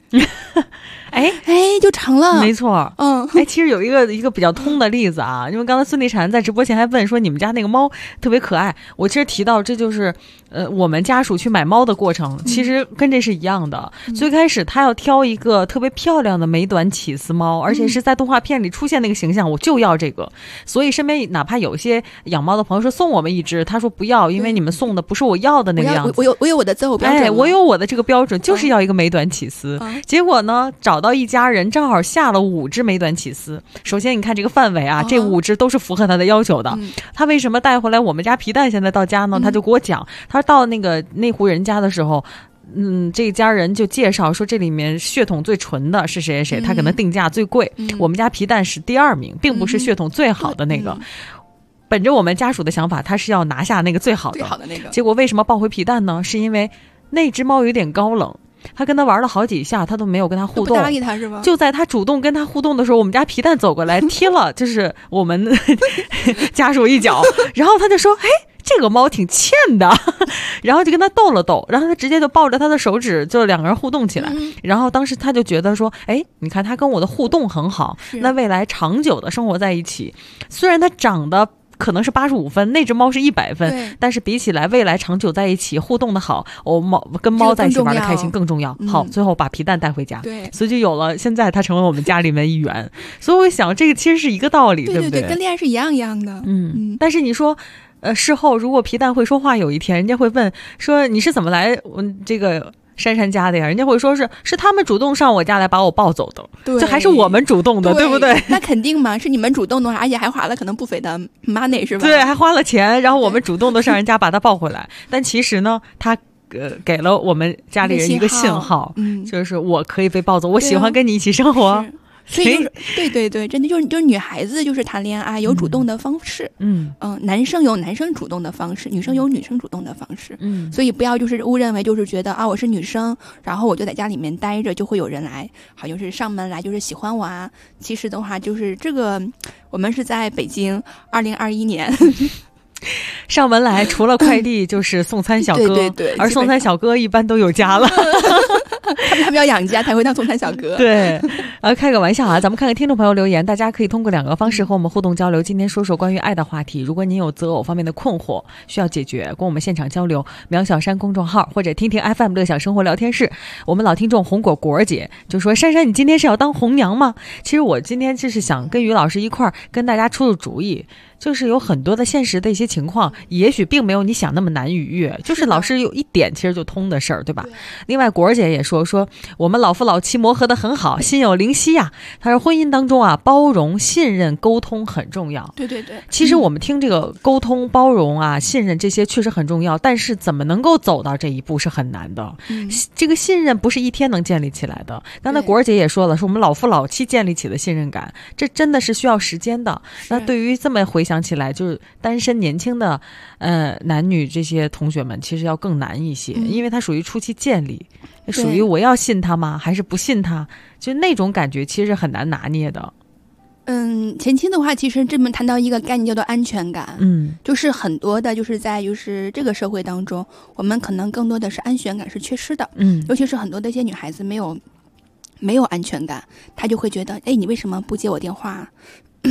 就成了。 没错，其实有一个比较通的例子啊，因为刚才孙丽婵在直播前还问说你们家那个猫特别可爱，我其实提到这就是我们家属去买猫的过程，其实跟这是一样的。最开始他要挑一个特别漂亮的美短起司猫，而且是在动画片里出现那个形象，我就要这个。所以身边哪怕有些养猫的朋友说送我们一只，他说不要，因为你们送的不是我要的那个样子。 我有我的择偶标准， 我有我的这个标准，就是要一个美短起司。结果呢，找到一家人正好下了5只美短起司。首先你看这个范围啊，这5只都是符合他的要求的。他为什么带回来我们家皮蛋现在到家呢？他就给我讲，他到那户人家的时候，这家人就介绍说这里面血统最纯的是谁谁谁，他可能定价最贵，我们家皮蛋是第2名，并不是血统最好的那个。本着我们家属的想法，他是要拿下那个最好的那个。 结果为什么抱回皮蛋呢？是因为那只猫有点高冷，他跟他玩了好几下，他都没有跟他互动， 不搭理他是吗？ 就在他主动跟他互动的时候，我们家皮蛋走过来踢了就是我们家属一脚，然后他就说这个猫挺欠的，然后就跟他斗了斗，然后他直接就抱着他的手指，就2个人互动起来。然后当时他就觉得说，你看他跟我的互动很好，那未来长久的生活在一起，虽然他长得可能是85分，那只猫是100分，但是比起来未来长久在一起互动的好，跟猫在一起玩的开心更重要。好，最后把皮蛋带回家，所以就有了现在他成为我们家里面一员。所以我想这个其实是一个道理，对不对？ 跟恋爱是一样的。 但是你说事后如果皮蛋会说话，有一天人家会问说你是怎么来这个珊珊家的呀？人家会说是他们主动上我家来把我抱走的，这还是我们主动的， 对不对？ 那肯定嘛，是你们主动的话，而且还花了可能不菲的 money 是吧？ 对，还花了钱，然后我们主动的上人家把他抱回来。但其实呢，他给了我们家里人一个信号，就是我可以被抱走，我喜欢跟你一起生活。 所以对，真的就是女孩子就是谈恋爱有主动的方式，男生有男生主动的方式，女生有女生主动的方式，所以不要就是误认为就是觉得我是女生，然后我就在家里面待着就会有人来，好像是上门来就是喜欢我啊。其实的话就是这个，我们是在北京2021年。 上门来除了快递就是送餐小哥，对，而送餐小哥一般都有家了。 他们要养家才会当送餐小哥。 对，开个玩笑啊，咱们看看听众朋友留言，大家可以通过2个方式和我们互动交流。今天说说关于爱的话题，如果您有择偶方面的困惑需要解决，跟我们现场交流，苗小山公众号或者听听 FM 乐享生活聊天室。我们老听众红果果姐就说，珊珊你今天是要当红娘吗？其实我今天就是想跟于老师一块儿跟大家出主意，就是有很多的现实的一些情况，也许并没有你想那么难逾越，就是老师有一点其实就通的事儿，对吧？另外果儿姐也说我们老夫老妻磨合得很好，心有灵犀啊。她说婚姻当中包容、信任、沟通很重要。 对， 其实我们听这个沟通、包容信任这些确实很重要，但是怎么能够走到这一步是很难的。这个信任不是一天能建立起来的。刚才果儿姐也说了，是我们老夫老妻建立起的信任感，这真的是需要时间的。那对于这么回想起来，就是单身年轻的男女这些同学们其实要更难一些，因为它属于初期建立，属于我要信他吗还是不信他，就那种感觉其实很难拿捏的。 前期的话其实这么谈到一个概念叫做安全感，就是很多的就是在就是这个社会当中，我们可能更多的是安全感是缺失的，尤其是很多的一些女孩子没有安全感，她就会觉得你为什么不接我电话，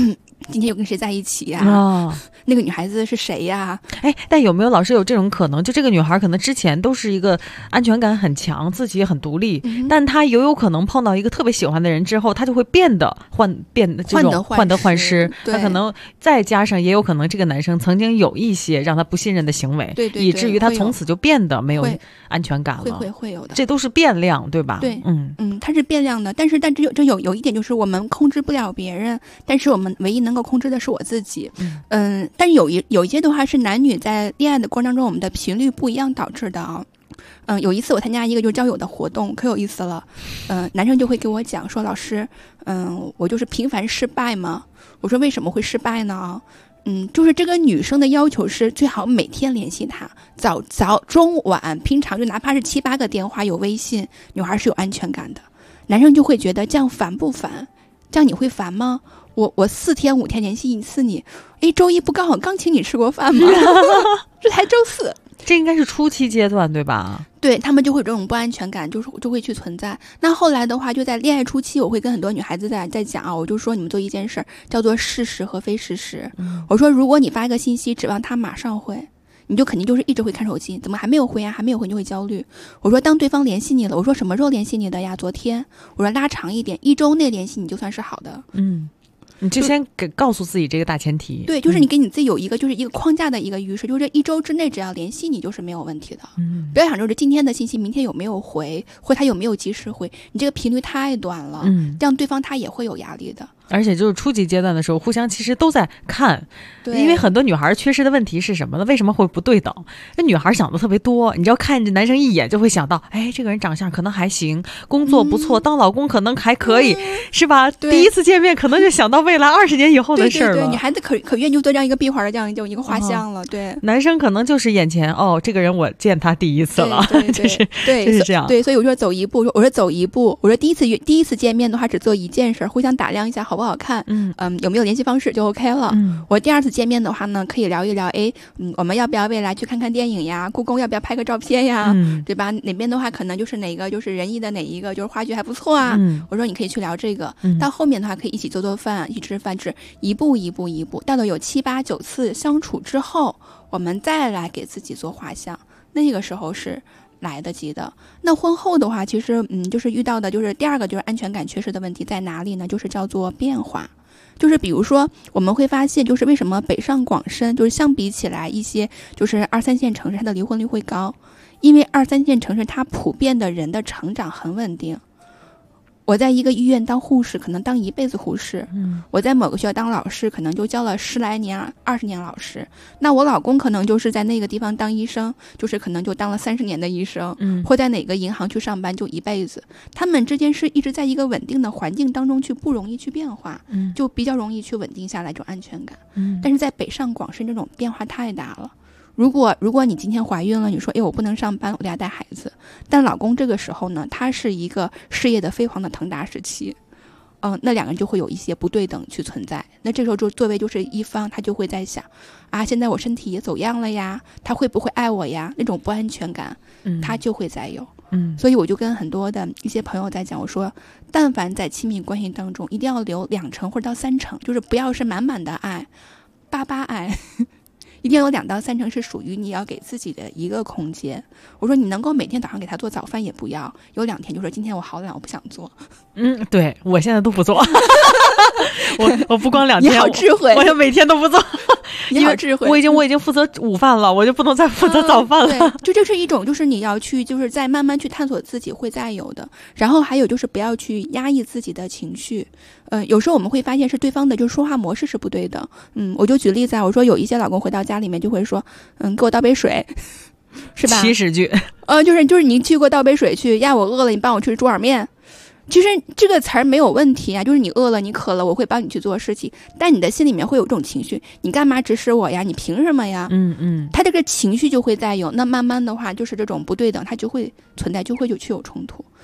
今天又跟谁在一起呀？那个女孩子是谁呀？ 但有没有老师有这种可能，就这个女孩可能之前都是一个安全感很强，自己也很独立，但她有可能碰到一个特别喜欢的人之后，她就会患得患失。她可能再加上也有可能这个男生曾经有一些让她不信任的行为， 对， 以至于她从此就变得没有安全感了。 会有的， 这都是变量，对吧？ 对，它是变量的，但这有一点就是我们控制不了别人，但是我们唯一能够控制的是我自己。但是有一些的话是男女在恋爱的过程当中，我们的频率不一样导致的啊。有一次我参加一个就是交友的活动，可有意思了。男生就会给我讲说，老师，我就是频繁失败嘛。我说为什么会失败呢？就是这个女生的要求是最好每天联系她，早中晚，平常就哪怕是7、8个电话，有微信，女孩是有安全感的。男生就会觉得这样烦不烦？这样你会烦吗？我4天5天联系一次你，周一不刚好刚请你吃过饭吗？这才周4。 这应该是初期阶段，对吧？ 对，他们就会有这种不安全感，就会去存在。那后来的话，就在恋爱初期，我会跟很多女孩子在讲啊，我就说你们做一件事叫做事实和非事实。我说如果你发一个信息指望他马上回，你就肯定就是一直会看手机，怎么还没有回啊？还没有回你就会焦虑。我说当对方联系你了，我说什么时候联系你的呀？昨天。我说拉长一点，1周内联系你就算是好的。 你就先告诉自己这个大前提。 对，就是你给你自己有一个就是一个框架的一个预示，就是这1周之内只要联系你就是没有问题的。不要想就是今天的信息明天有没有回，或他有没有及时回，你这个频率太短了，这样对方他也会有压力的。 而且就是初级阶段的时候，互相其实都在看，因为很多女孩缺失的问题是什么呢？为什么会不对等？那女孩想的特别多，你知道看着男生一眼就会想到，这个人长相可能还行，工作不错，当老公可能还可以，是吧？第一次见面可能就想到未来20年以后的事儿了。 对，女孩子可愿就做这样一个闭环的这样一个画像了。对， 男生可能就是眼前这个人我见他第一次了，就是这样。 对，所以我说走一步，我说第一次见面的话，只做一件事，互相打量一下好不好看，有没有联系方式就 OK 了。我第2次见面的话呢，可以聊一聊，我们要不要未来去看看电影呀？故宫要不要拍个照片呀？对吧？哪边的话可能就是哪个就是仁义的哪一个就是话剧还不错啊。我说你可以去聊这个。到后面的话可以一起做饭，一起吃饭，是一步一步，到了有7、8、9次相处之后，我们再来给自己做画像，那个时候是来得及的。那婚后的话，其实就是遇到的就是第2个就是安全感缺失的问题在哪里呢？就是叫做变化。就是比如说我们会发现，就是为什么北上广深就是相比起来一些就是2、3线城市它的离婚率会高，因为2、3线城市它普遍的人的成长很稳定。我在一个医院当护士，可能当一辈子护士。我在某个学校当老师，可能就教了10来年、20年老师。那我老公可能就是在那个地方当医生，就是可能就当了30年的医生，或在哪个银行去上班就一辈子。他们之间是一直在一个稳定的环境当中去，不容易去变化，就比较容易去稳定下来这种安全感。但是在北上广深这种变化太大了。如果你今天怀孕了，你说我不能上班，我得带孩子，但老公这个时候呢，他是一个事业的飞黄的腾达时期，那2个人就会有一些不对等去存在。那这时候就作为就是一方，他就会在想现在我身体也走样了呀，他会不会爱我呀？那种不安全感，他就会在有。所以我就跟很多的一些朋友在讲，我说但凡在亲密关系当中，一定要留2成或者到3成，就是不要是满满的爱，88爱一定要有2到3成是属于你要给自己的一个空间。我说你能够每天早上给他做早饭也不要，有2天就说今天我好懒，我不想做。 对，我现在都不做。我不光2天， 你好智慧， 我每天都不做。 你好智慧， 我已经负责午饭了，我就不能再负责早饭了。 对，就这是一种就是你要去就是再慢慢去探索自己会再有的。然后还有就是不要去压抑自己的情绪。有时候我们会发现是对方的就是说话模式是不对的。我就举例子我说有一些老公回到家里面就会说给我倒杯水，是吧？ 起始句。 就是你去给我倒杯水去呀，我饿了你帮我去煮碗面。其实这个词儿没有问题啊，就是你饿了你渴了我会帮你去做事情，但你的心里面会有这种情绪，你干嘛指使我呀？你凭什么呀？他这个情绪就会在有，那慢慢的话就是这种不对等它就会存在，就会有冲突。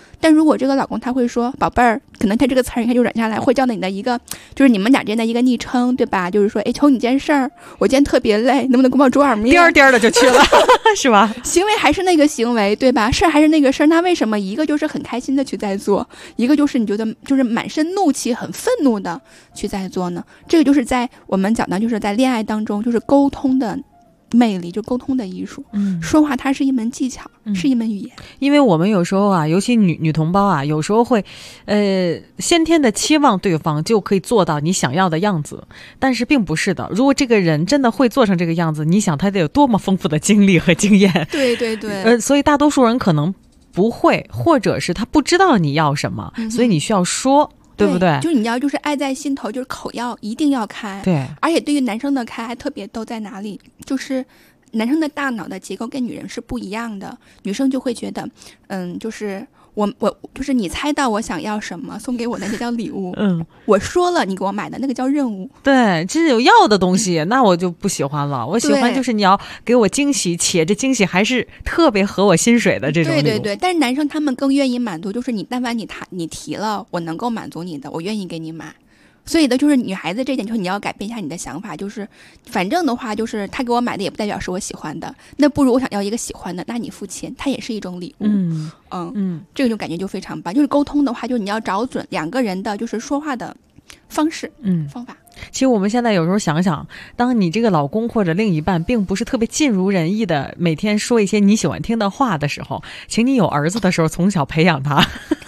但如果这个老公他会说宝贝儿，可能他这个词儿你看就软下来，会叫你的一个就是你们俩之间的一个昵称，对吧？就是说求你件事儿，我今天特别累，能不能给我煮碗面？ 颠儿颠儿的就去了是吧？ 行为还是那个行为，对吧？事儿还是那个事儿，那为什么一个就是很开心的去在做，一个就是你觉得就是满身怒气很愤怒的去在做呢？这个就是在我们讲的就是在恋爱当中就是沟通的魅力，就沟通的艺术。说话它是一门技巧，是一门语言。 因为我们有时候啊，尤其女同胞啊，有时候会先天的期望对方就可以做到你想要的样子，但是并不是的。如果这个人真的会做成这个样子，你想他得有多么丰富的经历和经验。 对对对。 所以大多数人可能不会，或者是他不知道你要什么，所以你需要说。对不对？ 就是你要就是爱在心头，就是口要一定要开。 对， 而且对于男生的开还特别逗在哪里？就是男生的大脑的结构跟女人是不一样的，女生就会觉得，就是我就是你猜到我想要什么，送给我的那叫礼物。我说了你给我买的那个叫任务。 对，这是有要的东西，那我就不喜欢了。我喜欢就是你要给我惊喜，且这惊喜还是特别合我心水的这种礼物。 对对对，但是男生他们更愿意满足，就是你但凡你提了，我能够满足你的，我愿意给你买。所以的就是女孩子这点，就是你要改变一下你的想法，就是反正的话，就是他给我买的也不代表是我喜欢的，那不如我想要一个喜欢的，那你付钱，它也是一种礼物。这个就感觉就非常棒。就是沟通的话，就是你要找准两个人的就是说话的方式，方法。 其实我们现在有时候想想，当你这个老公或者另一半并不是特别尽如人意的每天说一些你喜欢听的话的时候，请你有儿子的时候从小培养他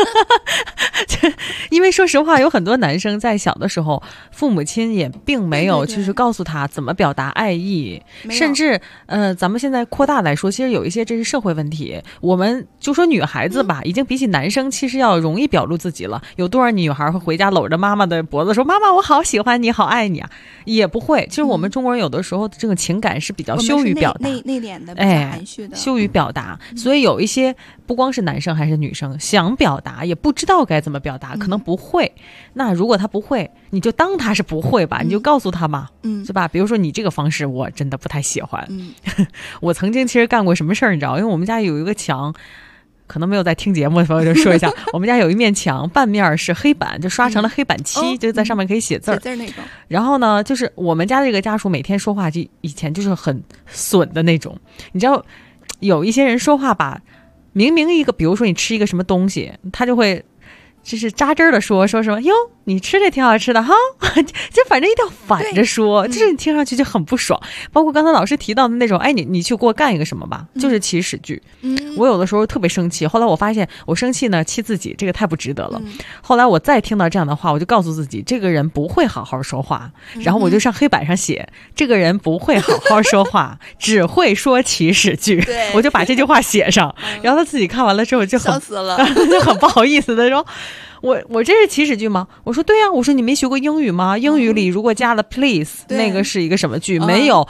因为说实话，有很多男生在小的时候父母亲也并没有就是告诉他怎么表达爱意，甚至咱们现在扩大来说，其实有一些这是社会问题，我们就说女孩子吧，已经比起男生其实要容易表露自己了。有多少女孩会回家搂着妈妈的脖子说妈妈我好喜欢你好爱你啊，也不会。其实我们中国人有的时候这种情感是比较羞于表达， 内敛的，比较含蓄的， 羞于表达。所以有一些不光是男生还是女生想表达也不知道该怎么表达，可能不会。那如果他不会，你就当他是不会吧，你就告诉他嘛，是吧？比如说你这个方式我真的不太喜欢。我曾经其实干过什么事儿你知道，因为我们家有一个墙，可能没有在听节目的朋友就说一下我们家有一面墙，半面是黑板，就刷成了黑板漆，就在上面可以写字儿， 那种。 然后呢，就是我们家这个家属每天说话就以前就是很损的那种，你知道有一些人说话吧，明明一个比如说你吃一个什么东西，他就会就是扎针的说什么哟你吃这挺好吃的哈就反正一定要反着说，就是你听上去就很不爽。包括刚才老师提到的那种你去给我干一个什么吧，就是起始句。我有的时候特别生气，后来我发现我生气呢气自己，这个太不值得了。后来我再听到这样的话，我就告诉自己这个人不会好好说话，然后我就上黑板上写这个人不会好好说话只会说起始句我就把这句话写上，然后他自己看完了之后就很笑死了就很不好意思的说我这是起始句吗？我说对啊，我说你没学过英语吗？英语里如果加了 please 那个是一个什么句？没有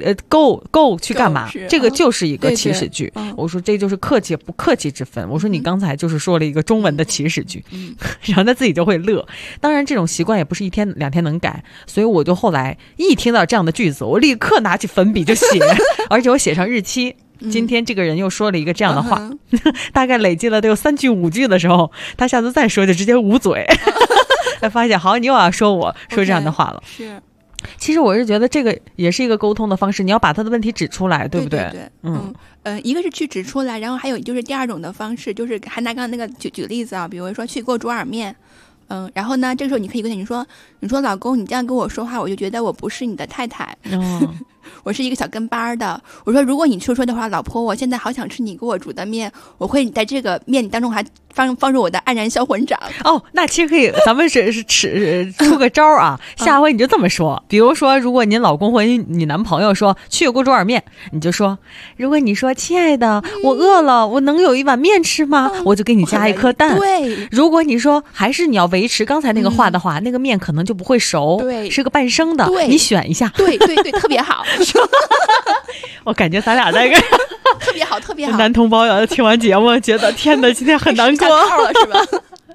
go 去干嘛？这个就是一个起始句。我说这就是客气不客气之分。我说你刚才就是说了一个中文的起始句，然后他自己就会乐。当然这种习惯也不是一天两天能改，所以我就后来一听到这样的句子，我立刻拿起粉笔就写而且我写上日期，今天这个人又说了一个这样的话大概累积了得有3句5句的时候，他下次再说就直接捂嘴才发现好你又要说我说这样的话了。 是， 其实我是觉得这个也是一个沟通的方式，你要把他的问题指出来，对不对？ 对，一个是去指出来，然后还有就是第二种的方式，就是还拿刚刚那个举例子啊，比如说去给我煮碗面，然后呢，这个时候你可以跟你说老公，你这样跟我说话，我就觉得我不是你的太太，我是一个小跟班的。我说如果你说的话，老婆，我现在好想吃你给我煮的面，我会在这个面当中还放入我的黯然销魂掌。 那其实可以，咱们是出个招啊，下回你就这么说。比如说，如果您老公或者你男朋友说去给我煮碗面，你就说，如果你说亲爱的，我饿了，我能有一碗面吃吗？我就给你加一颗蛋。 对， 如果你说还是你要维持刚才那个话的话，那个面可能就不会熟， 对， 是个半生的，你选一下。 对，特别好。 我感觉咱俩那个特别好男同胞要听完节目觉得天哪今天很难过了是吧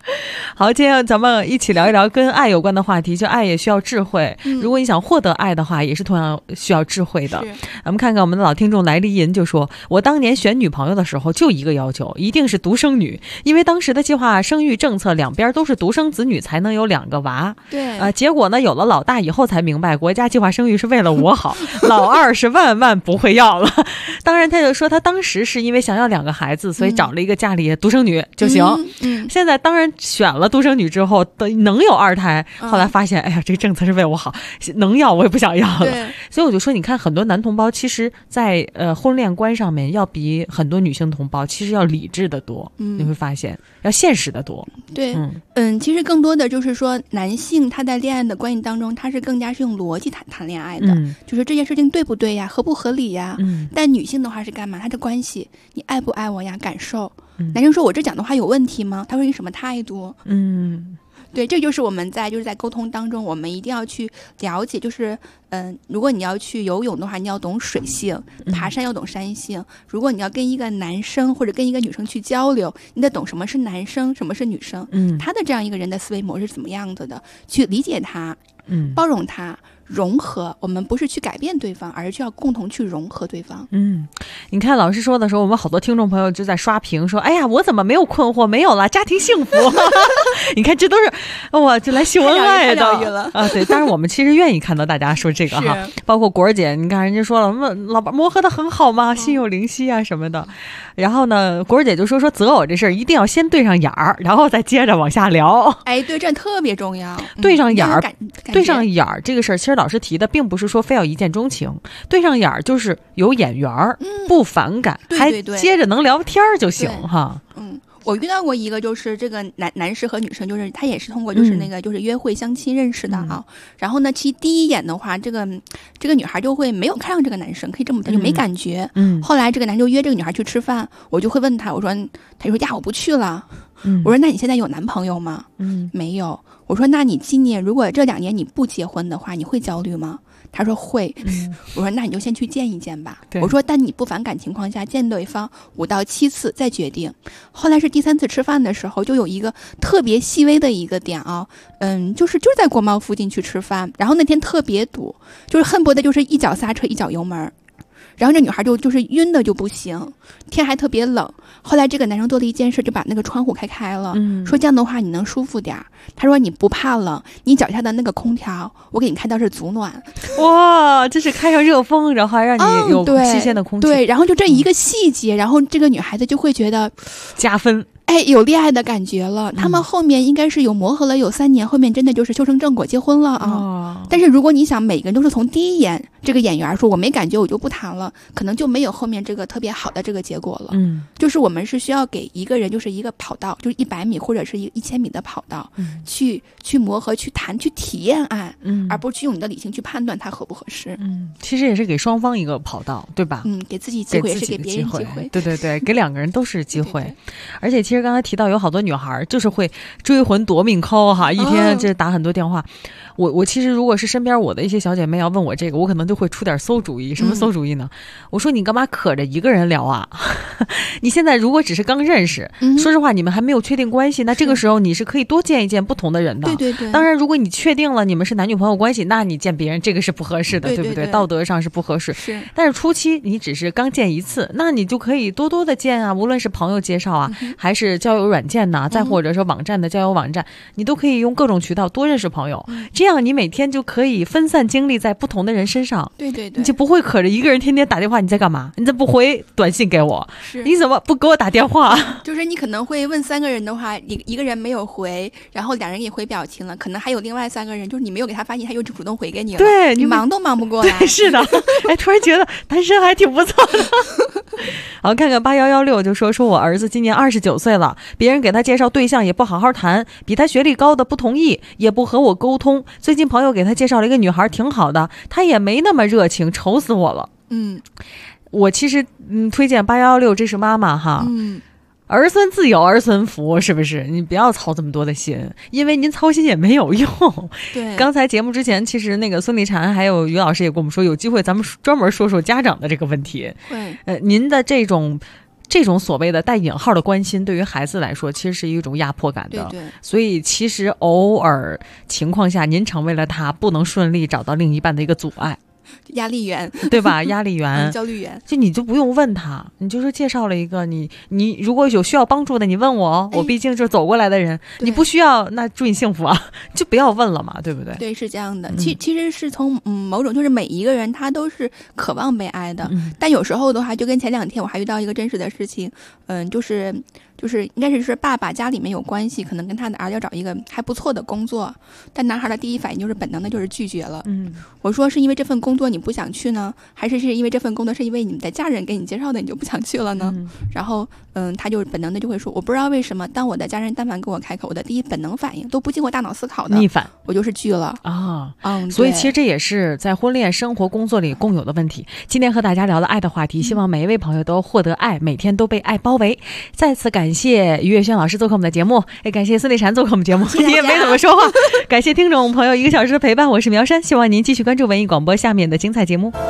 好，今天咱们一起聊一聊跟爱有关的话题，就爱也需要智慧。如果你想获得爱的话，也是同样需要智慧的。咱们看看我们的老听众来丽银就说，我当年选女朋友的时候就一个要求，一定是独生女，因为当时的计划生育政策两边都是独生子女才能有2个娃。 对， 结果呢，有了老大以后才明白，国家计划生育是为了我好，老二是万万不会要了。当然他就说他当时是因为想要2个孩子，所以找了一个家里独生女就行。现在当然选了独生女之后能有2胎，后来发现哎呀，这个政策是为我好，能要我也不想要了。所以我就说，你看很多男同胞其实在婚恋观上面要比很多女性同胞其实要理智的多。你会发现要现实的多。 对，其实更多的就是说，男性他在恋爱的关系当中，他是更加是用逻辑谈恋爱的，就是这件事情对不对呀，合不合理呀。但女性的话是干嘛？他的关系，你爱不爱我呀？感受。男生说我这讲的话有问题吗？他说你什么态度？对，这就是我们在沟通当中，我们一定要去了解，就是如果你要去游泳的话，你要懂水性；爬山要懂山性。如果你要跟一个男生或者跟一个女生去交流，你得懂什么是男生，什么是女生，他的这样一个人的思维模式是怎么样子的，去理解他，包容他。融合，我们不是去改变对方，而是要共同去融合对方。 你看老师说的时候，我们好多听众朋友就在刷屏说，哎呀，我怎么没有困惑？没有了，家庭幸福。你看这都是我就来秀恩爱的啊。对，当然我们其实愿意看到大家说这个哈，包括果儿姐，你看人家说了，老板磨合的很好嘛，心有灵犀啊什么的。然后呢，果儿姐就说择偶这事儿一定要先对上眼儿，然后再接着往下聊。 哎，对，这特别重要。 对上眼儿，对上眼儿这个事儿，其实老师提的并不是说非要一见钟情，对上眼儿就是有眼缘儿，不反感，还接着能聊天就行哈。 我遇到过一个，就是这个男士和女生，就是他也是通过就是那个就是约会相亲认识的啊。然后呢，其实第一眼的话，这个女孩就会没有看上这个男生，可以这么讲，就没感觉。后来这个男就约这个女孩去吃饭，我就会问他，他就说呀，我不去了。我说那你现在有男朋友吗？没有。我说那你今年如果这2年你不结婚的话，你会焦虑吗？他说会。我说那你就先去见一见吧。我说但你不反感情况下见对方5到7次再决定。后来是第3次吃饭的时候，就有一个特别细微的一个点啊，就是在国贸附近去吃饭，然后那天特别堵，就是恨不得就是一脚刹车一脚油门。然后这女孩就是晕的就不行，天还特别冷。后来这个男生做了一件事，就把那个窗户开了，说这样的话你能舒服点。他说你不怕冷，你脚下的那个空调我给你开到是足暖。 哇，这是开上热风，然后还让你有新鲜的空气。 对，然后就这一个细节，然后这个女孩子就会觉得加分。 哎，有恋爱的感觉了。他们后面应该是有磨合了有3年，后面真的就是修成正果结婚了啊。但是如果你想每个人都是从第一眼这个眼缘说我没感觉我就不谈了，可能就没有后面这个特别好的这个结果了。就是我们是需要给一个人就是一个跑道，就是100米或者是1000米的跑道，去磨合，去谈，去体验爱，而不是去用你的理性去判断它合不合适。 其实也是给双方一个跑道，对吧？ 给自己机会，也是给别人机会。 对，给2个人都是机会。而且其实刚才提到有好多女孩就是会追魂夺命 call 哈，一天就打很多电话。我其实如果是身边我的一些小姐妹要问我这个，我可能就会出点馊主意。什么馊主意呢？我说你干嘛可着一个人聊啊？你现在如果只是刚认识，说实话你们还没有确定关系，那这个时候你是可以多见一见不同的人的。 对。 当然如果你确定了你们是男女朋友关系，那你见别人这个是不合适的，对不对？道德上是不合适。但是初期你只是刚见一次，那你就可以多多的见啊，无论是朋友介绍啊，还是交友软件呐，再或者说网站的交友网站，你都可以用各种渠道多认识朋友。这样你每天就可以分散精力在不同的人身上。 对， 你就不会可着一个人天天打电话，你在干嘛？你怎么不回短信给我？你怎么不给我打电话？ 就是你可能会问3个人的话，一个人没有回，然后2人也回表情了，可能还有另外3个人，就是你没有给他发现，他又主动回给你了。 对， 你忙都忙不过来。 对，是的。哎，突然觉得单身还挺不错的。好，看看8116就说我儿子今年29岁了，别人给他介绍对象也不好好谈，比他学历高的不同意，也不和我沟通。最近朋友给他介绍了一个女孩挺好的，他也没那么热情，愁死我了。我其实推荐8116，这是妈妈哈。儿孙自有儿孙福，是不是？你不要操这么多的心，因为您操心也没有用。 对， 刚才节目之前，其实那个孙立婵还有于老师也跟我们说，有机会咱们专门说说家长的这个问题。 对， 您的这种这种所谓的带引号的关心，对于孩子来说，其实是一种压迫感的。 对。 所以其实偶尔情况下，您成为了他不能顺利找到另一半的一个阻碍。 压力源， 对吧？压力源、 焦虑源， 就你就不用问他，你就是介绍了一个你如果有需要帮助的，你问我，我毕竟是走过来的人。你不需要，那祝你幸福啊，就不要问了嘛，对不对？ 对，是这样的。其实是从某种就是每一个人他都是渴望被爱的，但有时候的话，就跟前2天我还遇到一个真实的事情，就是应该是爸爸家里面有关系，可能跟他的儿子要找一个还不错的工作，但男孩的第一反应就是本能的就是拒绝了。我说是因为这份工作你不想去呢，还是因为这份工作是因为你们的家人给你介绍的你就不想去了呢？然后他就本能的就会说，我不知道为什么当我的家人但凡跟我开口，我的第一本能反应都不经过大脑思考的逆反， 我就是拒了啊。所以其实这也是在婚恋生活工作里共有的问题。今天和大家聊了爱的话题，希望每一位朋友都获得爱，每天都被爱包围。再次感谢于月轩老师做客我们的节目，也感谢孙立婵做客我们节目。你也没怎么说话。感谢听众朋友1个小时的陪伴，我是苗山，希望您继续关注文艺广播下面的精彩节目。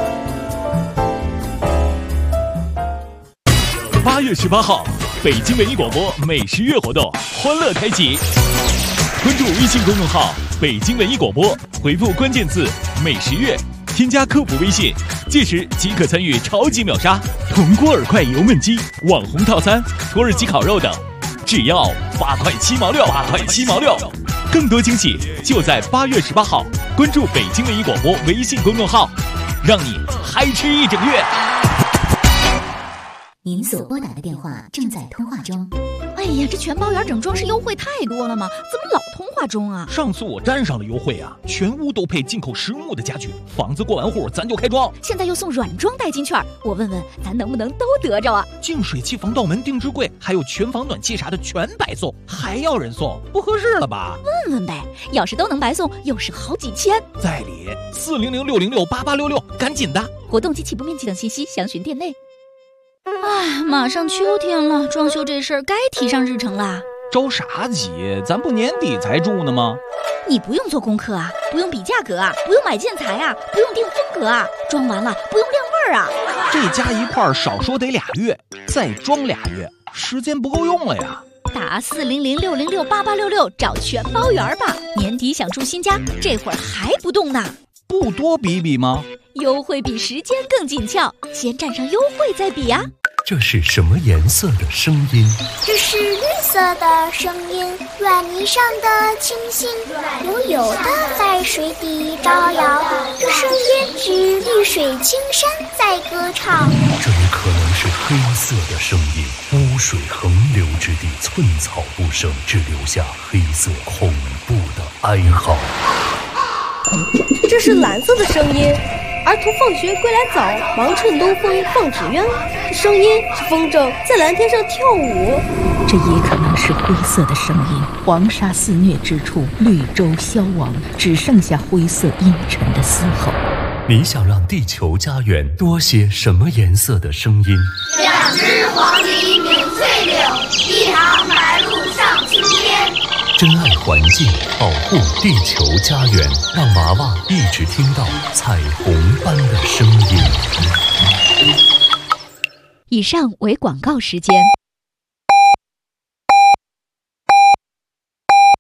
8月18号，北京文艺广播美食月活动欢乐开启，关注微信公众号北京文艺广播，回复关键字美食月，添加客服微信，届时即可参与超级秒杀铜锅耳块油焖鸡、网红套餐、土耳其烤肉等，只要8块7毛6，8块7毛6。更多惊喜就在8月18号，关注北京文艺广播微信公众号，让你嗨吃1整月。 您所拨打的电话正在通话中。 哎呀，这全包圆整装饰优惠太多了吗？怎么老通话中啊？ 上次我沾上了优惠啊，全屋都配进口实木的家具，房子过完户咱就开装。 现在又送软装代金券，我问问咱能不能都得着啊？ 净水器、防盗门、定制柜，还有全房暖气啥的全白送，还要人送，不合适了吧？ 问问呗，要是都能白送，又是好几千。 在理，400-606-8866，赶紧的！ 活动及起步面积等信息详询店内。哎，马上秋天了，装修这事儿该提上日程啦。 着啥急？咱不年底才住呢吗？ 你不用做功课啊，不用比价格啊，不用买建材啊，不用定风格啊，装完了不用晾味儿啊。 这加一块儿少说得2月，再装2月，时间不够用了呀。 打400-606-8866找全包圆吧。年底想住新家，这会儿还不动呢？ 不多比比吗？ 优惠比时间更紧俏，先占上优惠再比啊。 这是什么颜色的声音？ 这是绿色的声音，软泥上的清新，悠悠的在水底招摇。这声音是绿水青山在歌唱。 这也可能是黑色的声音，污水横流之地，寸草不生，只留下黑色恐怖的哀嚎。 这是蓝色的声音，儿童放学归来早，忙趁东风放纸鸢。这声音是风筝在蓝天上跳舞。 这也可能是灰色的声音，黄沙肆虐之处，绿洲消亡，只剩下灰色阴沉的嘶吼。 你想让地球家园多些什么颜色的声音 ？2只黄鹂鸣翠柳，1行白鹭上青天。 珍爱环境，保护地球家园，让娃娃一直听到彩虹般的声音。 以上为广告时间。